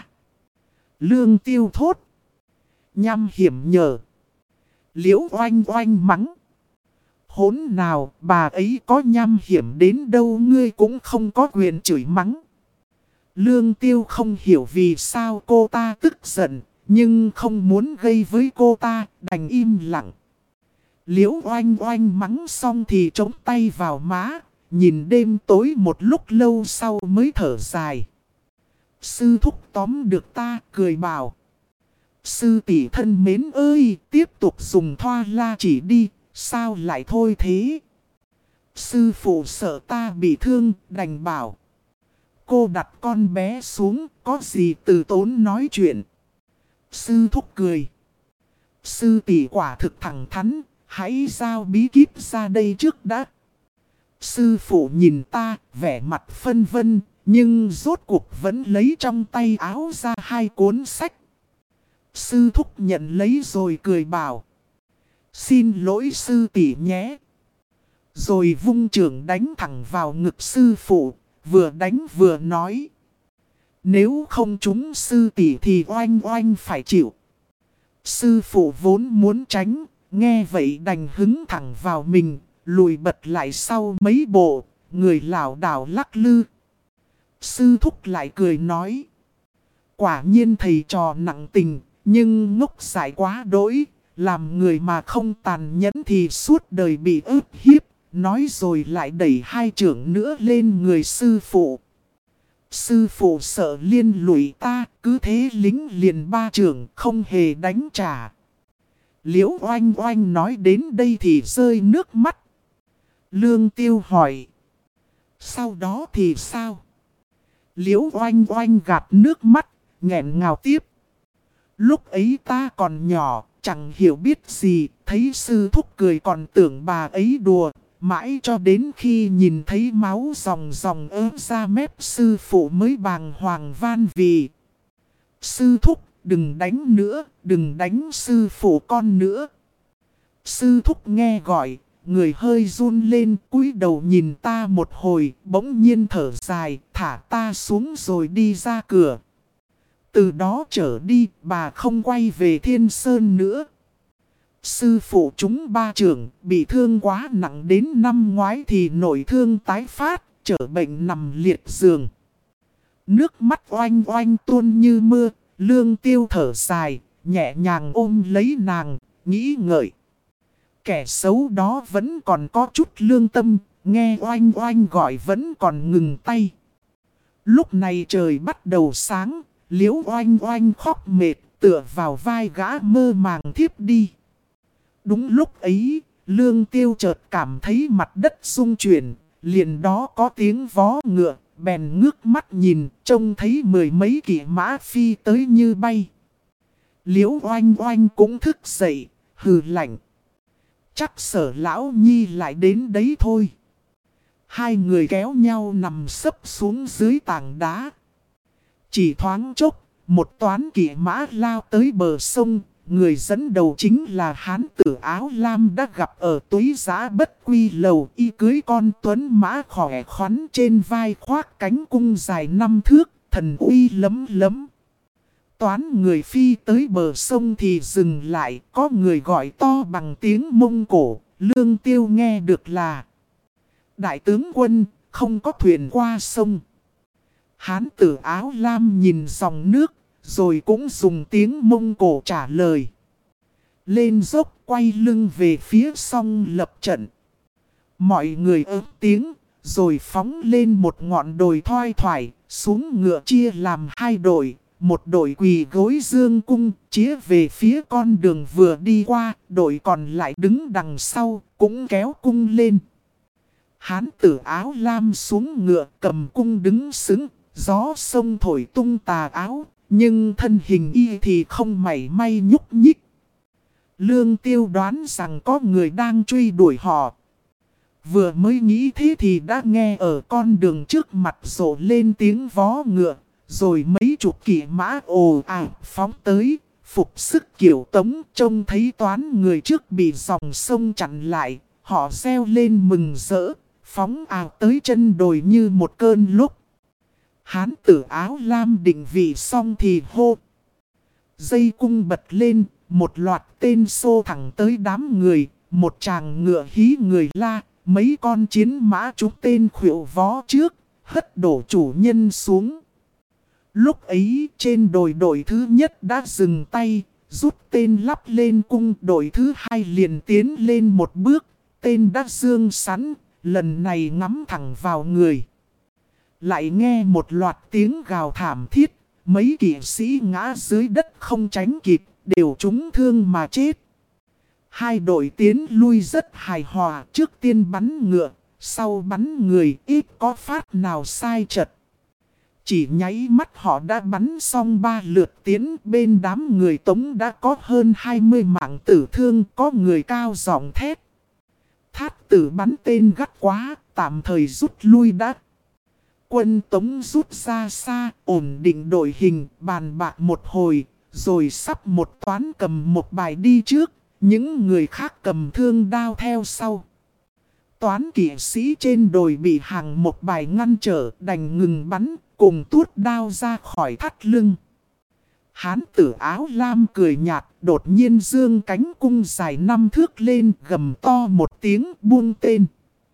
Lương Tiêu thốt. Nhăm hiểm nhờ. Liễu Oanh Oanh mắng. Hỗn nào, bà ấy có nhăm hiểm đến đâu ngươi cũng không có quyền chửi mắng. Lương Tiêu không hiểu vì sao cô ta tức giận, nhưng không muốn gây với cô ta, đành im lặng. Liễu Oanh Oanh mắng xong thì chống tay vào má, nhìn đêm tối một lúc lâu sau mới thở dài. Sư thúc tóm được ta, cười bảo. Sư tỷ thân mến ơi, tiếp tục dùng Thoa La chỉ đi, sao lại thôi thế? Sư phụ sợ ta bị thương, đành bảo. Cô đặt con bé xuống, có gì từ tốn nói chuyện. Sư thúc cười. Sư tỷ quả thực thẳng thắn, hãy giao bí kíp ra đây trước đã. Sư phụ nhìn ta, vẻ mặt phân vân, nhưng rốt cuộc vẫn lấy trong tay áo ra 2 cuốn sách. Sư thúc nhận lấy rồi cười bảo. Xin lỗi sư tỷ nhé. Rồi vung trưởng đánh thẳng vào ngực sư phụ, vừa đánh vừa nói. Nếu không trúng sư tỷ thì Oanh Oanh phải chịu. Sư phụ vốn muốn tránh, nghe vậy đành hứng thẳng vào mình, lùi bật lại sau mấy bộ, người lảo đảo lắc lư. Sư thúc lại cười nói. Quả nhiên thầy trò nặng tình, nhưng ngốc dại quá đỗi, làm người mà không tàn nhẫn thì suốt đời bị ức hiếp, nói rồi lại đẩy 2 trưởng nữa lên người sư phụ. Sư phụ sợ liên lụy ta, cứ thế lính liền 3 trưởng không hề đánh trả. Liễu Oanh Oanh nói đến đây thì rơi nước mắt. Lương Tiêu hỏi. Sau đó thì sao? Liễu Oanh Oanh gạt nước mắt, nghẹn ngào tiếp. Lúc ấy ta còn nhỏ, chẳng hiểu biết gì, thấy sư thúc cười còn tưởng bà ấy đùa. Mãi cho đến khi nhìn thấy máu ròng ròng ra mép sư phụ mới bàng hoàng van vì. Sư thúc, đừng đánh nữa, đừng đánh sư phụ con nữa. Sư thúc nghe gọi, người hơi run lên, cúi đầu nhìn ta một hồi, bỗng nhiên thở dài, thả ta xuống rồi đi ra cửa. Từ đó trở đi, bà không quay về Thiên Sơn nữa. Sư phụ chúng ba trưởng, bị thương quá nặng, đến năm ngoái thì nội thương tái phát, trở bệnh nằm liệt giường. Nước mắt oanh oanh tuôn như mưa, Lương Tiêu thở dài, nhẹ nhàng ôm lấy nàng, nghĩ ngợi. Kẻ xấu đó vẫn còn có chút lương tâm, nghe oanh oanh gọi vẫn còn ngừng tay. Lúc này trời bắt đầu sáng, Liễu Oanh Oanh khóc mệt, tựa vào vai gã mơ màng thiếp đi. Đúng lúc ấy, Lương Tiêu chợt cảm thấy mặt đất rung chuyển, liền đó có tiếng vó ngựa, bèn ngước mắt nhìn, trông thấy mười mấy kỵ mã phi tới như bay. Liễu Oanh Oanh cũng thức dậy, hừ lạnh. Chắc Sở Lão Nhi lại đến đấy thôi. Hai người kéo nhau nằm sấp xuống dưới tảng đá. Chỉ thoáng chốc, một toán kỵ mã lao tới bờ sông. Người dẫn đầu chính là hán tử áo lam đã gặp ở túy giá Bất Quy Lầu. Y cưới con tuấn mã khỏe khoắn trên vai, khoác cánh cung dài 5 thước, thần uy lấm lấm. Toán người phi tới bờ sông thì dừng lại, có người gọi to bằng tiếng Mông Cổ. Lương Tiêu nghe được là: đại tướng quân, không có thuyền qua sông. Hán tử áo lam nhìn dòng nước, rồi cũng dùng tiếng Mông Cổ trả lời. Lên dốc, quay lưng về phía sông lập trận. Mọi người ớt tiếng, rồi phóng lên một ngọn đồi thoai thoải, xuống ngựa chia làm hai đội. Một đội quỳ gối dương cung, chĩa về phía con đường vừa đi qua, đội còn lại đứng đằng sau, cũng kéo cung lên. Hán tử áo lam xuống ngựa, cầm cung đứng sững, gió sông thổi tung tà áo, nhưng thân hình y thì không mảy may nhúc nhích. Lương Tiêu đoán rằng có người đang truy đuổi họ. Vừa mới nghĩ thế thì đã nghe ở con đường trước mặt rộ lên tiếng vó ngựa. Rồi mấy chục kỵ mã ồ ạt phóng tới, phục sức kiểu tống, trông thấy toán người trước bị dòng sông chặn lại. Họ reo lên mừng rỡ, phóng ào tới chân đồi như một cơn lúc. Hán tử áo lam định vị xong thì hô. Dây cung bật lên, một loạt tên xô thẳng tới đám người, một chàng ngựa hí người la, mấy con chiến mã trúng tên khuỵu vó trước, hất đổ chủ nhân xuống. Lúc ấy trên đội thứ nhất đã dừng tay, rút tên lắp lên cung, đội thứ hai liền tiến lên một bước, tên đã dương sắn, lần này ngắm thẳng vào người. Lại nghe một loạt tiếng gào thảm thiết, mấy kỵ sĩ ngã dưới đất không tránh kịp, đều trúng thương mà chết. Hai đội tiến lui rất hài hòa, trước tiên bắn ngựa, sau bắn người, ít có phát nào sai chật. Chỉ nháy mắt họ đã bắn xong 3 lượt tiến, bên đám người Tống đã có hơn 20 mạng tử thương, có người cao giọng thét. Thát tử bắn tên gắt quá, tạm thời rút lui đã. Quân Tống rút ra xa, ổn định đội hình, bàn bạc một hồi, rồi sắp một toán cầm một bài đi trước, những người khác cầm thương đao theo sau. Toán kỵ sĩ trên đồi bị hàng một bài ngăn trở, đành ngừng bắn, cùng tuốt đao ra khỏi thắt lưng. Hán tử áo lam cười nhạt, đột nhiên dương cánh cung dài 5 thước lên, gầm to một tiếng, buông tên.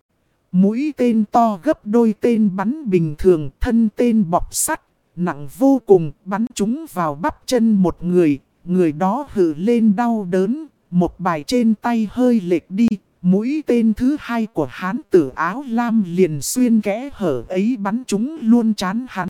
Mũi tên to gấp đôi tên bắn bình thường, thân tên bọc sắt, nặng vô cùng, bắn trúng vào bắp chân một người. Người đó hừ lên đau đớn, một bài trên tay hơi lệch đi. Mũi tên thứ hai của hán tử áo lam liền xuyên kẽ hở ấy bắn trúng luôn trán hắn.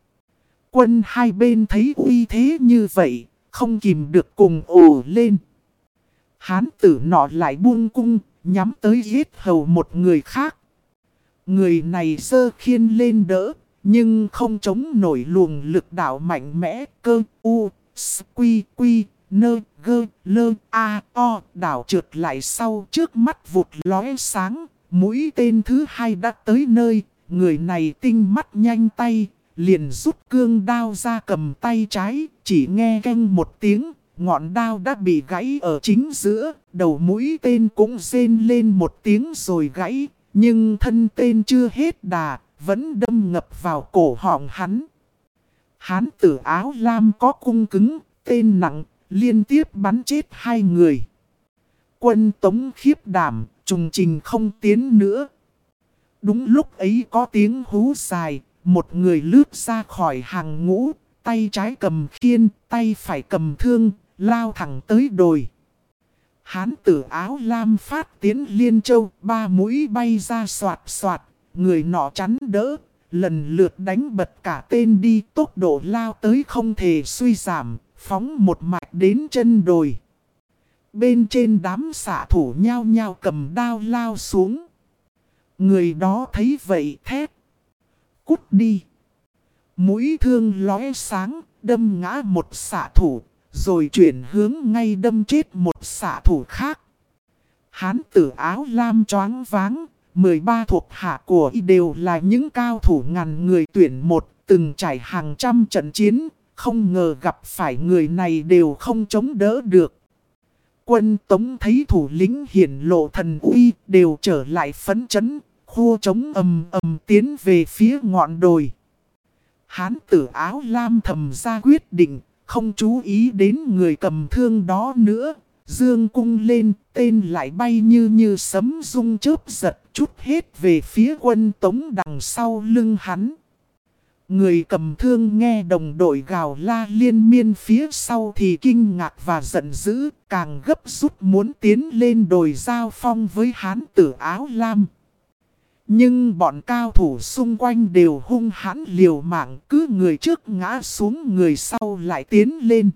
Quân hai bên thấy uy thế như vậy, không kìm được cùng ồ lên. Hán tử nọ lại buông cung, nhắm tới yết hầu một người khác. Người này giơ khiên lên đỡ, nhưng không chống nổi luồng lực đạo mạnh mẽ. Cơ u, s, quy, quy, nơ, gơ, lơ, a, o. Đảo trượt lại sau, trước mắt vụt lóe sáng. Mũi tên thứ hai đã tới nơi. Người này tinh mắt nhanh tay, liền rút cương đao ra cầm tay trái. Chỉ nghe keng một tiếng, ngọn đao đã bị gãy ở chính giữa. Đầu mũi tên cũng rên lên một tiếng rồi gãy. Nhưng thân tên chưa hết đà, vẫn đâm ngập vào cổ họng hắn. Hán tử áo lam có cung cứng, tên nặng, liên tiếp bắn chết hai người. Quân Tống khiếp đảm, trùng trình không tiến nữa. Đúng lúc ấy có tiếng hú dài, một người lướt ra khỏi hàng ngũ, tay trái cầm khiên, tay phải cầm thương, lao thẳng tới đồi. Hán tử áo lam phát tiến liên châu, ba mũi bay ra soạt soạt, người nọ chắn đỡ, lần lượt đánh bật cả tên đi, tốc độ lao tới không thể suy giảm, phóng một mạch đến chân đồi. Bên trên đám xạ thủ nhao nhao cầm đao lao xuống. Người đó thấy vậy thét: "Cút đi!" Mũi thương lóe sáng, đâm ngã một xạ thủ, rồi chuyển hướng ngay đâm chết một xạ thủ khác. Hán tử áo lam choáng váng, 13 thuộc hạ của y đều là những cao thủ ngàn người tuyển một, từng trải hàng trăm trận chiến, không ngờ gặp phải người này đều không chống đỡ được. Quân Tống thấy thủ lĩnh hiển lộ thần uy, đều trở lại phấn chấn, khua trống ầm ầm tiến về phía ngọn đồi. Hán tử áo lam thầm ra quyết định, không chú ý đến người cầm thương đó nữa. Dương cung lên, tên lại bay như sấm rung chớp giật, chút hết về phía quân Tống đằng sau lưng hắn. Người cầm thương nghe đồng đội gào la liên miên phía sau thì kinh ngạc và giận dữ, càng gấp rút muốn tiến lên đồi giao phong với hán tử áo lam. Nhưng bọn cao thủ xung quanh đều hung hãn liều mạng, cứ người trước ngã xuống người sau lại tiến lên.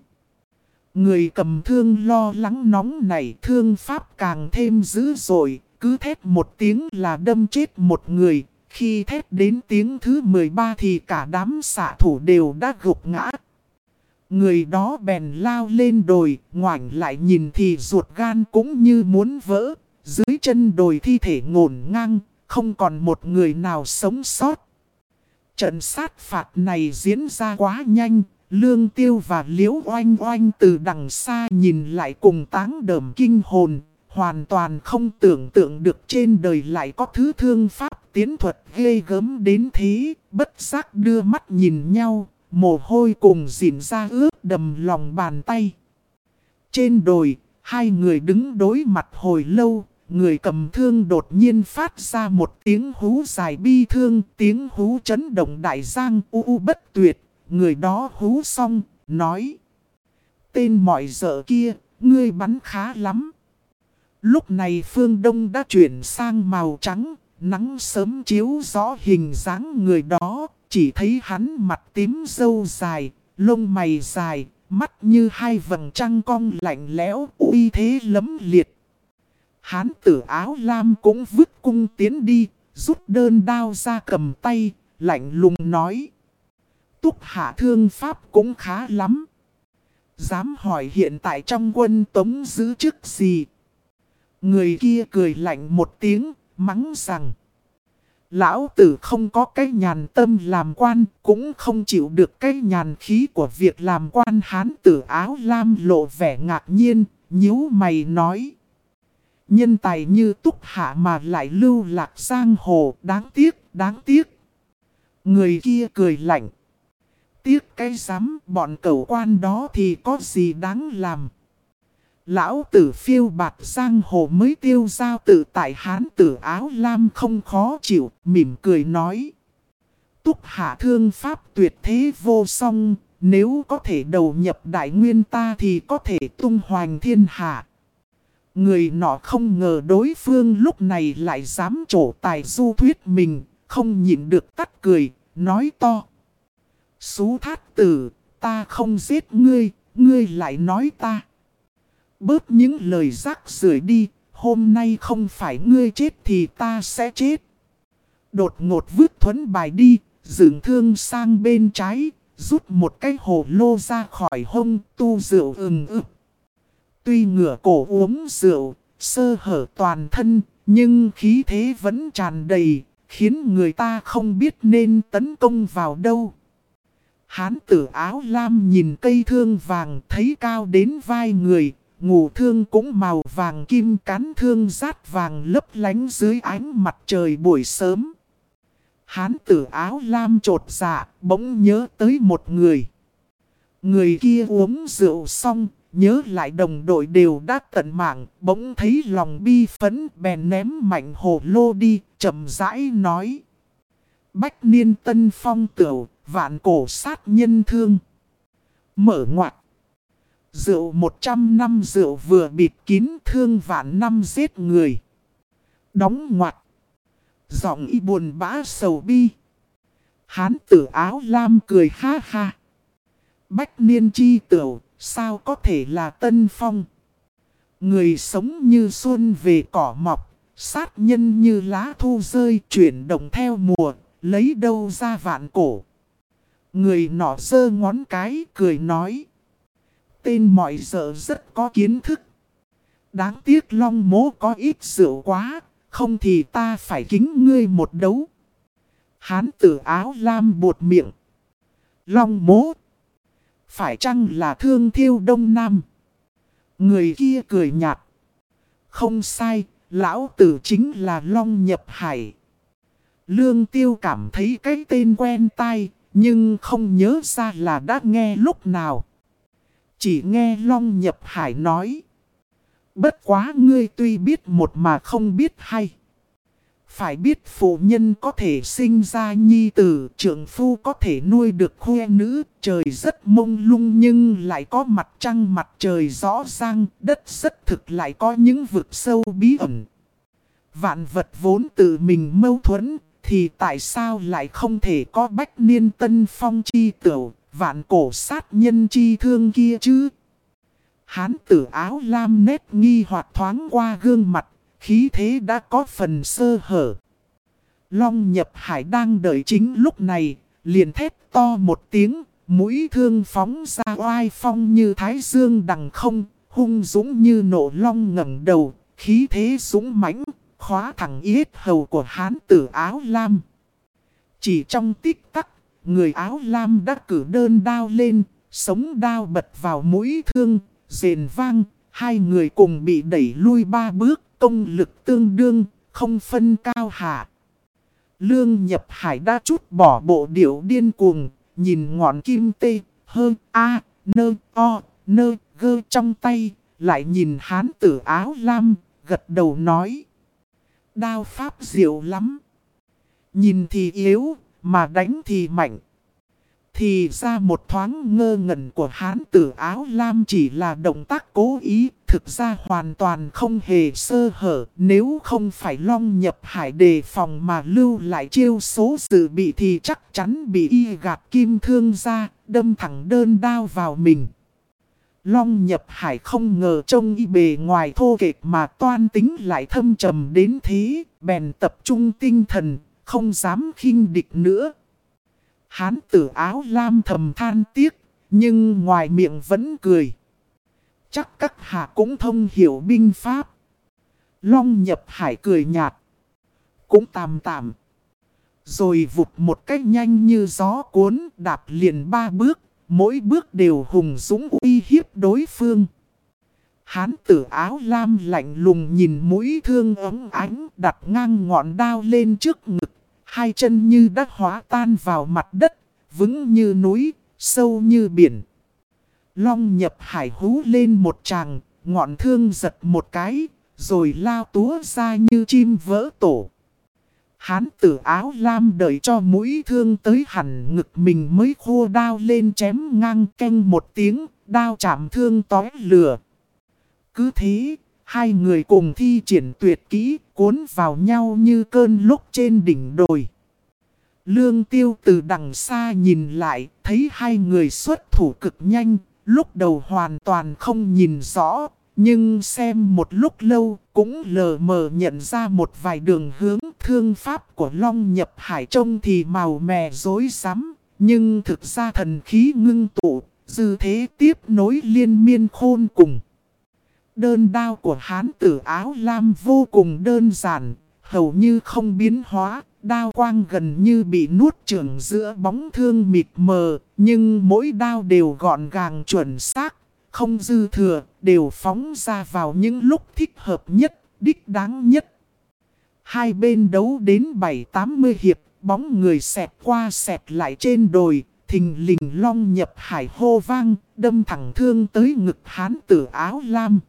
Người cầm thương lo lắng nóng nảy, thương pháp càng thêm dữ dội, cứ thét một tiếng là đâm chết một người. Khi thét đến tiếng thứ 13 thì cả đám xạ thủ đều đã gục ngã. Người đó bèn lao lên đồi, ngoảnh lại nhìn thì ruột gan cũng như muốn vỡ. Dưới chân đồi thi thể ngổn ngang, không còn một người nào sống sót. Trận sát phạt này diễn ra quá nhanh. Lương Tiêu và Liễu Oanh Oanh từ đằng xa nhìn lại cùng táng đờm kinh hồn. Hoàn toàn không tưởng tượng được trên đời lại có thứ thương pháp tiến thuật ghê gớm đến thế. Bất giác đưa mắt nhìn nhau, mồ hôi cùng dịn ra ướt đầm lòng bàn tay. Trên đồi, hai người đứng đối mặt hồi lâu. Người cầm thương đột nhiên phát ra một tiếng hú dài bi thương, tiếng hú chấn động đại giang u bất tuyệt. Người đó hú xong, nói: "Tên mọi dợ kia, ngươi bắn khá lắm." Lúc này phương đông đã chuyển sang màu trắng, nắng sớm chiếu rõ hình dáng người đó. Chỉ thấy hắn mặt tím râu dài, lông mày dài, mắt như hai vầng trăng cong lạnh lẽo, uy thế lẫm liệt. Hán tử áo lam cũng vứt cung tiến đi, rút đơn đao ra cầm tay, lạnh lùng nói: "Túc hạ thương pháp cũng khá lắm. Dám hỏi hiện tại trong quân Tống giữ chức gì?" Người kia cười lạnh một tiếng, mắng rằng: "Lão tử không có cái nhàn tâm làm quan, cũng không chịu được cái nhàn khí của việc làm quan." Hán tử áo lam lộ vẻ ngạc nhiên, nhíu mày nói: "Nhân tài như Túc hạ mà lại lưu lạc giang hồ, đáng tiếc, đáng tiếc." Người kia cười lạnh: "Tiếc cái rắm, bọn cẩu quan đó thì có gì đáng làm. Lão tử phiêu bạt giang hồ mới tiêu giao tự tại." Hán tử áo lam không khó chịu, mỉm cười nói: "Túc hạ thương pháp tuyệt thế vô song, nếu có thể đầu nhập đại nguyên ta thì có thể tung hoành thiên hạ." Người nọ không ngờ đối phương lúc này lại dám trổ tài du thuyết mình, không nhịn được tắt cười, nói to: "Xú thát tử, ta không giết ngươi, ngươi lại nói ta. Bớt những lời rác rưởi đi, hôm nay không phải ngươi chết thì ta sẽ chết. Đột ngột vứt thuẫn bài đi, dựng thương sang bên trái, rút một cái hồ lô ra khỏi hông, tu rượu ực. Tuy ngửa cổ uống rượu, sơ hở toàn thân, nhưng khí thế vẫn tràn đầy, khiến người ta không biết nên tấn công vào đâu. Hán tử áo lam nhìn cây thương vàng thấy cao đến vai người, ngũ thương cũng màu vàng kim, cán thương rát vàng lấp lánh dưới ánh mặt trời buổi sớm. Hán tử áo lam chột dạ, bỗng nhớ tới một người. Người kia uống rượu xong, nhớ lại đồng đội đều đã tận mạng, bỗng thấy lòng bi phẫn, bèn ném mạnh hồ lô đi, chậm rãi nói: Bách niên tân phong tửu, vạn cổ sát nhân thương. Mở ngoặt. Rượu 100 năm rượu vừa bịt kín, thương vạn năm giết người. Đóng ngoặt. Giọng y buồn bã sầu bi. Hán tử áo lam cười ha ha. Bách niên chi tửu, sao có thể là tân phong? Người sống như xuân về cỏ mọc, sát nhân như lá thu rơi, chuyển động theo mùa, lấy đâu ra vạn cổ. Người nọ giơ ngón cái cười nói: Tên mọi giờ rất có kiến thức. Đáng tiếc Long Mố có ít rượu quá, không thì ta phải kính ngươi một đấu. Hán tử áo lam buột miệng. Long Mố, phải chăng là Thương Thiêu Đông Nam? Người kia cười nhạt. Không sai, lão tử chính là Long Nhập Hải. Lương Tiêu cảm thấy cái tên quen tai, nhưng không nhớ ra là đã nghe lúc nào. Chỉ nghe Long Nhập Hải nói: Bất quá ngươi tuy biết một mà không biết hai. Phải biết phụ nhân có thể sinh ra nhi tử, trượng phu có thể nuôi được khoe nữ. Trời rất mông lung nhưng lại có mặt trăng mặt trời rõ ràng, đất rất thực lại có những vực sâu bí ẩn. Vạn vật vốn tự mình mâu thuẫn, thì tại sao lại không thể có bách niên tân phong chi tửu, vạn cổ sát nhân chi thương kia chứ? Hán tử áo lam nét nghi hoặc thoáng qua gương mặt, khí thế đã có phần sơ hở. Long Nhập Hải đang đợi chính lúc này, liền thét to một tiếng, mũi thương phóng ra oai phong như thái dương đằng không, hung dũng như nộ long ngẩng đầu, khí thế dũng mãnh, khóa thẳng yết hầu của hán tử áo lam. Chỉ trong tích tắc, người áo lam đã cử đơn đao lên, sống đao bật vào mũi thương, rền vang, hai người cùng bị đẩy lui 3 bước, công lực tương đương, không phân cao hạ. Lương Nhập Hải đã trút bỏ bộ điệu điên cuồng, nhìn ngọn kim tê, hơn a, nơ, o, nơ, gơ trong tay, lại nhìn hán tử áo lam, gật đầu nói: Đao pháp diệu lắm. Nhìn thì yếu, mà đánh thì mạnh. Thì ra một thoáng ngơ ngẩn của hán tử áo lam chỉ là động tác cố ý, thực ra hoàn toàn không hề sơ hở. Nếu không phải Long Nhập Hải đề phòng mà lưu lại chiêu số dự bị thì chắc chắn bị y gạt kim thương ra, đâm thẳng đơn đao vào mình. Long Nhập Hải không ngờ trông y bề ngoài thô kệch mà toan tính lại thâm trầm đến thế, bèn tập trung tinh thần, không dám khinh địch nữa. Hán tử áo lam thầm than tiếc, nhưng ngoài miệng vẫn cười. Chắc các hạ cũng thông hiểu binh pháp. Long Nhập Hải cười nhạt. Cũng tạm tạm. Rồi vụt một cách nhanh như gió cuốn, đạp liền 3 bước, mỗi bước đều hùng dũng uy hiếp đối phương. Hán tử áo lam lạnh lùng nhìn mũi thương óng ánh, đặt ngang ngọn đao lên trước ngực. Hai chân như đã hóa tan vào mặt đất, vững như núi, sâu như biển. Long Nhập Hải hú lên một tràng, ngọn thương giật một cái, rồi lao túa ra như chim vỡ tổ. Hán tử áo lam đợi cho mũi thương tới hẳn ngực mình mới khua đao lên chém ngang canh một tiếng, đao chạm thương tói lửa. Cứ thế, hai người cùng thi triển tuyệt kỹ, cuốn vào nhau như cơn lốc trên đỉnh đồi. Lương Tiêu từ đằng xa nhìn lại, thấy hai người xuất thủ cực nhanh, lúc đầu hoàn toàn không nhìn rõ, Nhưng xem một lúc lâu cũng lờ mờ nhận ra một vài đường hướng. Thương pháp của Long Nhập Hải trông thì màu mè rối rắm, nhưng thực ra thần khí ngưng tụ, dư thế tiếp nối liên miên khôn cùng. Đơn đao của hán tử áo lam vô cùng đơn giản, hầu như không biến hóa. Đao quang gần như bị nuốt chửng giữa bóng thương mịt mờ, nhưng mỗi đao đều gọn gàng chuẩn xác, không dư thừa, đều phóng ra vào những lúc thích hợp nhất, đích đáng nhất. Hai bên đấu đến 7-80 hiệp, bóng người xẹt qua xẹt lại trên đồi, thình lình Long Nhập Hải hô vang, đâm thẳng thương tới ngực hán tử áo lam.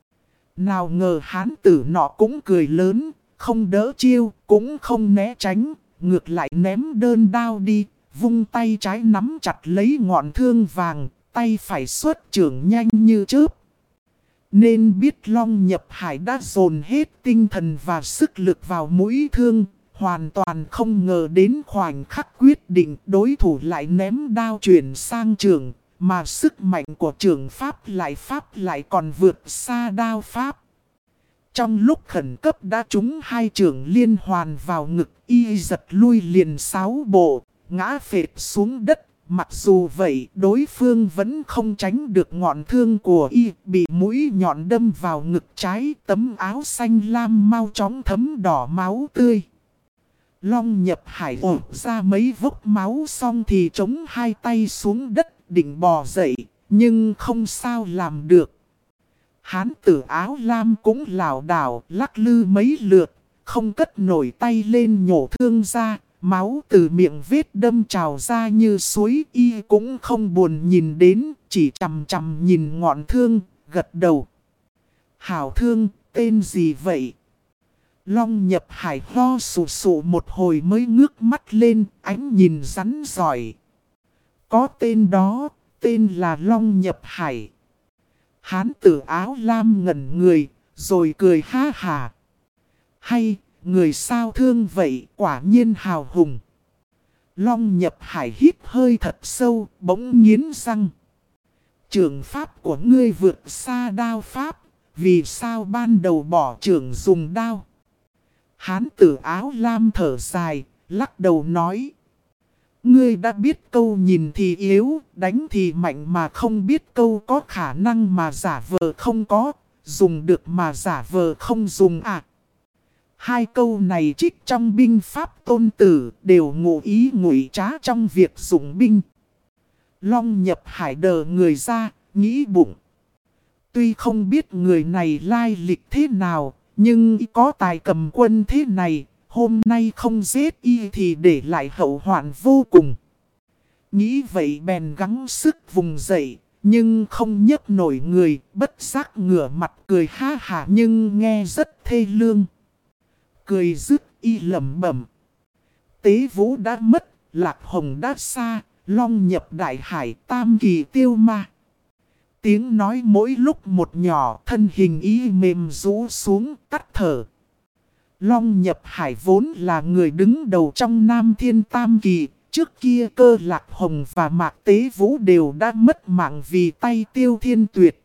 Nào ngờ hán tử nọ cũng cười lớn, không đỡ chiêu, cũng không né tránh, ngược lại ném đơn đao đi, vung tay trái nắm chặt lấy ngọn thương vàng, tay phải xuất chưởng nhanh như chớp. Nên biết Long Nhập Hải đã dồn hết tinh thần và sức lực vào mũi thương, hoàn toàn không ngờ đến khoảnh khắc quyết định đối thủ lại ném đao chuyển sang chưởng, mà sức mạnh của chưởng pháp lại còn vượt xa đao pháp. Trong lúc khẩn cấp đã trúng hai chưởng liên hoàn vào ngực, y giật lui liền 6 bộ, ngã phệt xuống đất. Mặc dù vậy, đối phương vẫn không tránh được ngọn thương của y, bị mũi nhọn đâm vào ngực trái, tấm áo xanh lam mau chóng thấm đỏ máu tươi. Long Nhập Hải ổ ra mấy vốc máu xong thì chống hai tay xuống đất, định bò dậy, nhưng không sao làm được. Hán tử áo lam cũng lảo đảo, lắc lư mấy lượt, không cất nổi tay lên nhổ thương ra. Máu từ miệng vết đâm trào ra như suối, y cũng không buồn nhìn đến, chỉ chằm chằm nhìn ngọn thương, gật đầu. Hảo thương, tên gì vậy? Long Nhập Hải ho sù sụ một hồi mới ngước mắt lên, ánh nhìn rắn giỏi. Có tên đó, tên là Long Nhập Hải. Hán tử áo lam ngẩn người, rồi cười ha hà. Hay, người sao thương vậy, quả nhiên hào hùng. Long Nhập Hải hít hơi thật sâu, bỗng nghiến răng. Chưởng pháp của ngươi vượt xa đao pháp, vì sao ban đầu bỏ chưởng dùng đao? Hán tử áo lam thở dài, lắc đầu nói. Ngươi đã biết câu nhìn thì yếu, đánh thì mạnh mà không biết câu có khả năng mà giả vờ không có, dùng được mà giả vờ không dùng à. Hai câu này trích trong binh pháp Tôn Tử, đều ngụ ý ngụy trá trong việc dùng binh. Long Nhập Hải đờ người ra, nghĩ bụng. Tuy không biết người này lai lịch thế nào, nhưng có tài cầm quân thế này, hôm nay không giết y thì để lại hậu hoạn vô cùng. Nghĩ vậy bèn gắng sức vùng dậy, nhưng không nhấc nổi người, bất giác ngửa mặt cười ha hả nhưng nghe rất thê lương. Cười dứt y lẩm bẩm. Tế Vũ đã mất, Lạc Hồng đã xa, Long Nhập Đại Hải, Tam Kỳ tiêu ma. Tiếng nói mỗi lúc một nhỏ, thân hình y mềm rũ xuống, tắt thở. Long Nhập Hải vốn là người đứng đầu trong Nam Thiên Tam Kỳ. Trước kia Cơ Lạc Hồng và Mạc Tế Vũ đều đã mất mạng vì tay Tiêu Thiên Tuyệt.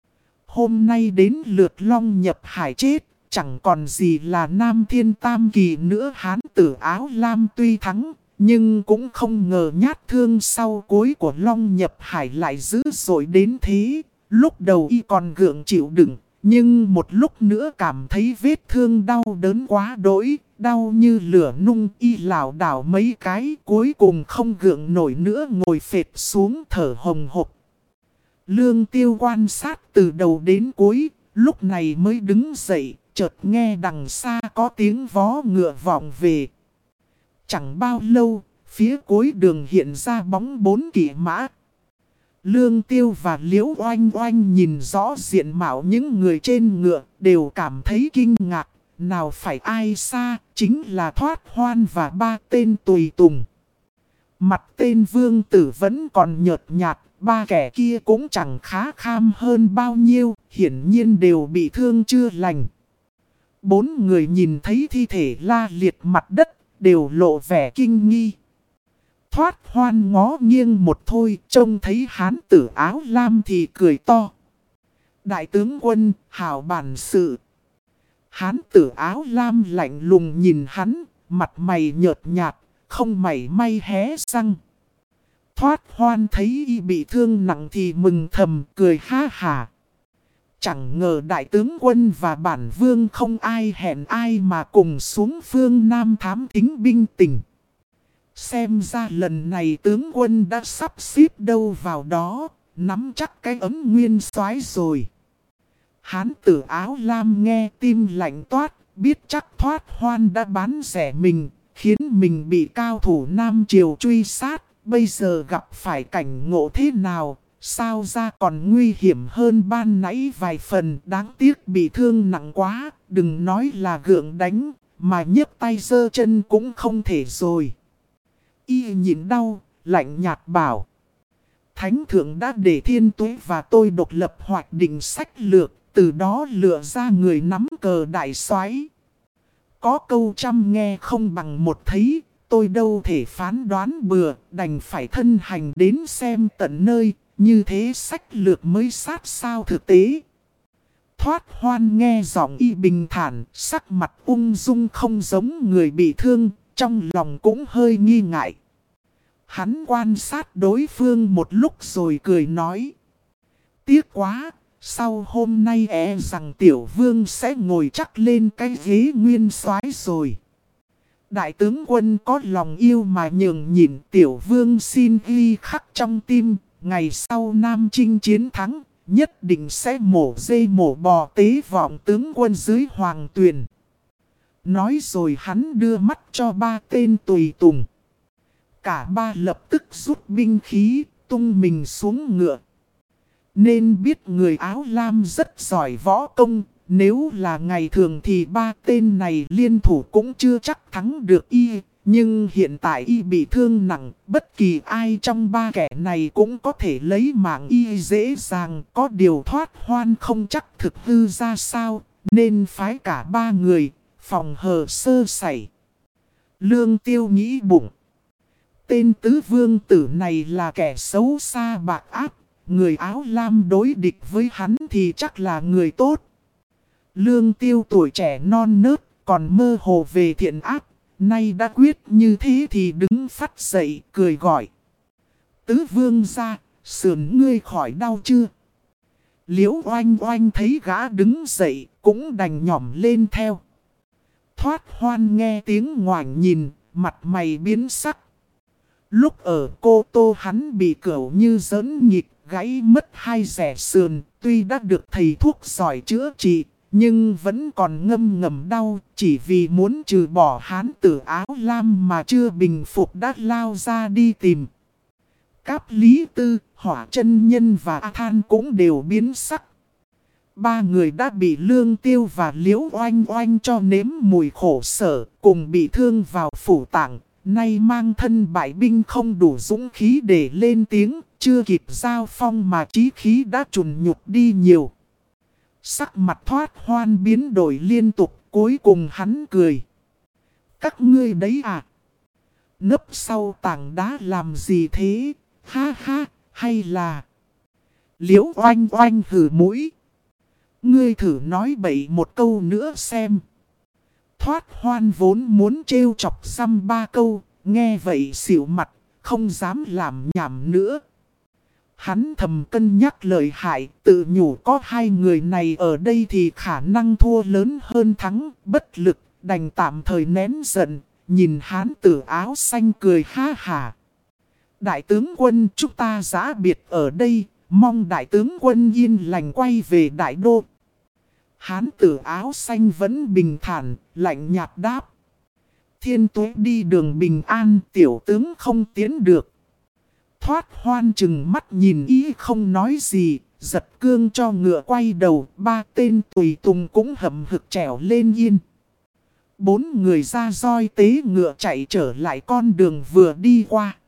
Hôm nay đến lượt Long Nhập Hải chết, chẳng còn gì là Nam Thiên Tam Kỳ nữa. Hán tử áo lam tuy thắng, nhưng cũng không ngờ nhát thương sau cuối của Long Nhập Hải lại dữ dội đến thế. Lúc đầu y còn gượng chịu đựng, nhưng một lúc nữa cảm thấy vết thương đau đớn quá đỗi, đau như lửa nung, y lảo đảo mấy cái, cuối cùng không gượng nổi nữa ngồi phệt xuống thở hồng hộc. Lương Tiêu quan sát từ đầu đến cuối, lúc này mới đứng dậy, chợt nghe đằng xa có tiếng vó ngựa vọng về. Chẳng bao lâu, phía cuối đường hiện ra bóng 4 kỵ mã. Lương Tiêu và Liễu Oanh Oanh nhìn rõ diện mạo những người trên ngựa, đều cảm thấy kinh ngạc. Nào phải ai xa, chính là Thoát Hoan và 3 tên tùy tùng. Mặt tên Vương Tử vẫn còn nhợt nhạt, 3 kẻ kia cũng chẳng khá kham hơn bao nhiêu, hiển nhiên đều bị thương chưa lành. 4 người nhìn thấy thi thể la liệt mặt đất, đều lộ vẻ kinh nghi. Thoát Hoan ngó nghiêng một thôi, trông thấy hán tử áo lam thì cười to. Đại tướng quân, hảo bản sự. Hán tử áo lam lạnh lùng nhìn hắn, mặt mày nhợt nhạt, không mảy may hé răng. Thoát Hoan thấy y bị thương nặng thì mừng thầm, cười ha hả. Chẳng ngờ đại tướng quân và bản vương không ai hẹn ai mà cùng xuống phương Nam thám thính binh tình. Xem ra lần này tướng quân đã sắp xếp đâu vào đó, nắm chắc cái ấm nguyên soái rồi. Hán tử áo lam nghe tim lạnh toát, biết chắc Thoát Hoan đã bán rẻ mình, khiến mình bị cao thủ Nam Triều truy sát. Bây giờ gặp phải cảnh ngộ thế nào, sao ra còn nguy hiểm hơn ban nãy vài phần. Đáng tiếc bị thương nặng quá, đừng nói là gượng đánh, mà nhấc tay giơ chân cũng không thể rồi. Y nhịn đau, lạnh nhạt bảo. Thánh thượng đã để Thiên Tuế và tôi độc lập hoạch định sách lược, từ đó lựa ra người nắm cờ đại soái. Có câu trăm nghe không bằng một thấy, tôi đâu thể phán đoán bừa, đành phải thân hành đến xem tận nơi, như thế sách lược mới sát sao thực tế. Thoát Hoan nghe giọng y bình thản, sắc mặt ung dung không giống người bị thương, trong lòng cũng hơi nghi ngại. Hắn quan sát đối phương một lúc rồi cười nói. Tiếc quá, sau hôm nay rằng tiểu vương sẽ ngồi chắc lên cái ghế nguyên soái rồi. Đại tướng quân có lòng yêu mà nhường nhịn, tiểu vương xin ghi khắc trong tim, ngày sau Nam Chinh chiến thắng, nhất định sẽ mổ dê mổ bò tế vọng tướng quân dưới hoàng tuyền. Nói rồi hắn đưa mắt cho ba tên tùy tùng. Cả ba lập tức rút binh khí, tung mình xuống ngựa. Nên biết người áo lam rất giỏi võ công, nếu là ngày thường thì ba tên này liên thủ cũng chưa chắc thắng được y. Nhưng hiện tại y bị thương nặng, bất kỳ ai trong ba kẻ này cũng có thể lấy mạng y dễ dàng. Có điều Thoát Hoan không chắc thực hư ra sao, nên phái cả ba người, phòng hờ sơ sẩy. Lương Tiêu nghĩ bụng. Tên tứ vương tử này là kẻ xấu xa bạc ác, người áo lam đối địch với hắn thì chắc là người tốt. Lương Tiêu tuổi trẻ non nớt, còn mơ hồ về thiện ác, nay đã quyết như thế thì đứng phắt dậy, cười gọi. Tứ vương ra, sườn ngươi khỏi đau chưa? Liễu Oanh Oanh thấy gã đứng dậy, cũng đành nhỏm lên theo. Thoát Hoan nghe tiếng ngoảnh nhìn, mặt mày biến sắc. Lúc ở Cô Tô hắn bị cẩu như giỡn nhịp, gãy mất hai xẻ sườn, tuy đã được thầy thuốc giỏi chữa trị, nhưng vẫn còn ngâm ngầm đau, chỉ vì muốn trừ bỏ hán tử áo lam mà chưa bình phục đã lao ra đi tìm. Cáp Lý Tư, Hỏa Chân Nhân và A Than cũng đều biến sắc. Ba người đã bị Lương Tiêu và Liễu Oanh Oanh cho nếm mùi khổ sở, cùng bị thương vào phủ tạng. Nay mang thân bại binh không đủ dũng khí để lên tiếng, chưa kịp giao phong mà chí khí đã trùn nhục đi nhiều. Sắc mặt Thoát Hoan biến đổi liên tục, cuối cùng hắn cười. Các ngươi đấy à? Nấp sau tảng đá làm gì thế? Ha ha, hay là... Liễu Oanh Oanh hử mũi. Ngươi thử nói bậy một câu nữa xem. Thoát Hoan vốn muốn trêu chọc dăm ba câu, nghe vậy xỉu mặt, không dám làm nhảm nữa. Hắn thầm cân nhắc lợi hại, tự nhủ có hai người này ở đây thì khả năng thua lớn hơn thắng, bất lực, đành tạm thời nén giận, nhìn hán tử áo xanh cười ha hả. Đại tướng quân, chúng ta giã biệt ở đây, mong đại tướng quân yên lành quay về đại đô. Hán tử áo xanh vẫn bình thản, lạnh nhạt đáp. Thiên Tuế đi đường bình an, tiểu tướng không tiến được. Thoát Hoan chừng mắt nhìn ý không nói gì, giật cương cho ngựa quay đầu, ba tên tùy tùng cũng hậm hực trèo lên yên. Bốn người ra roi tế ngựa chạy trở lại con đường vừa đi qua.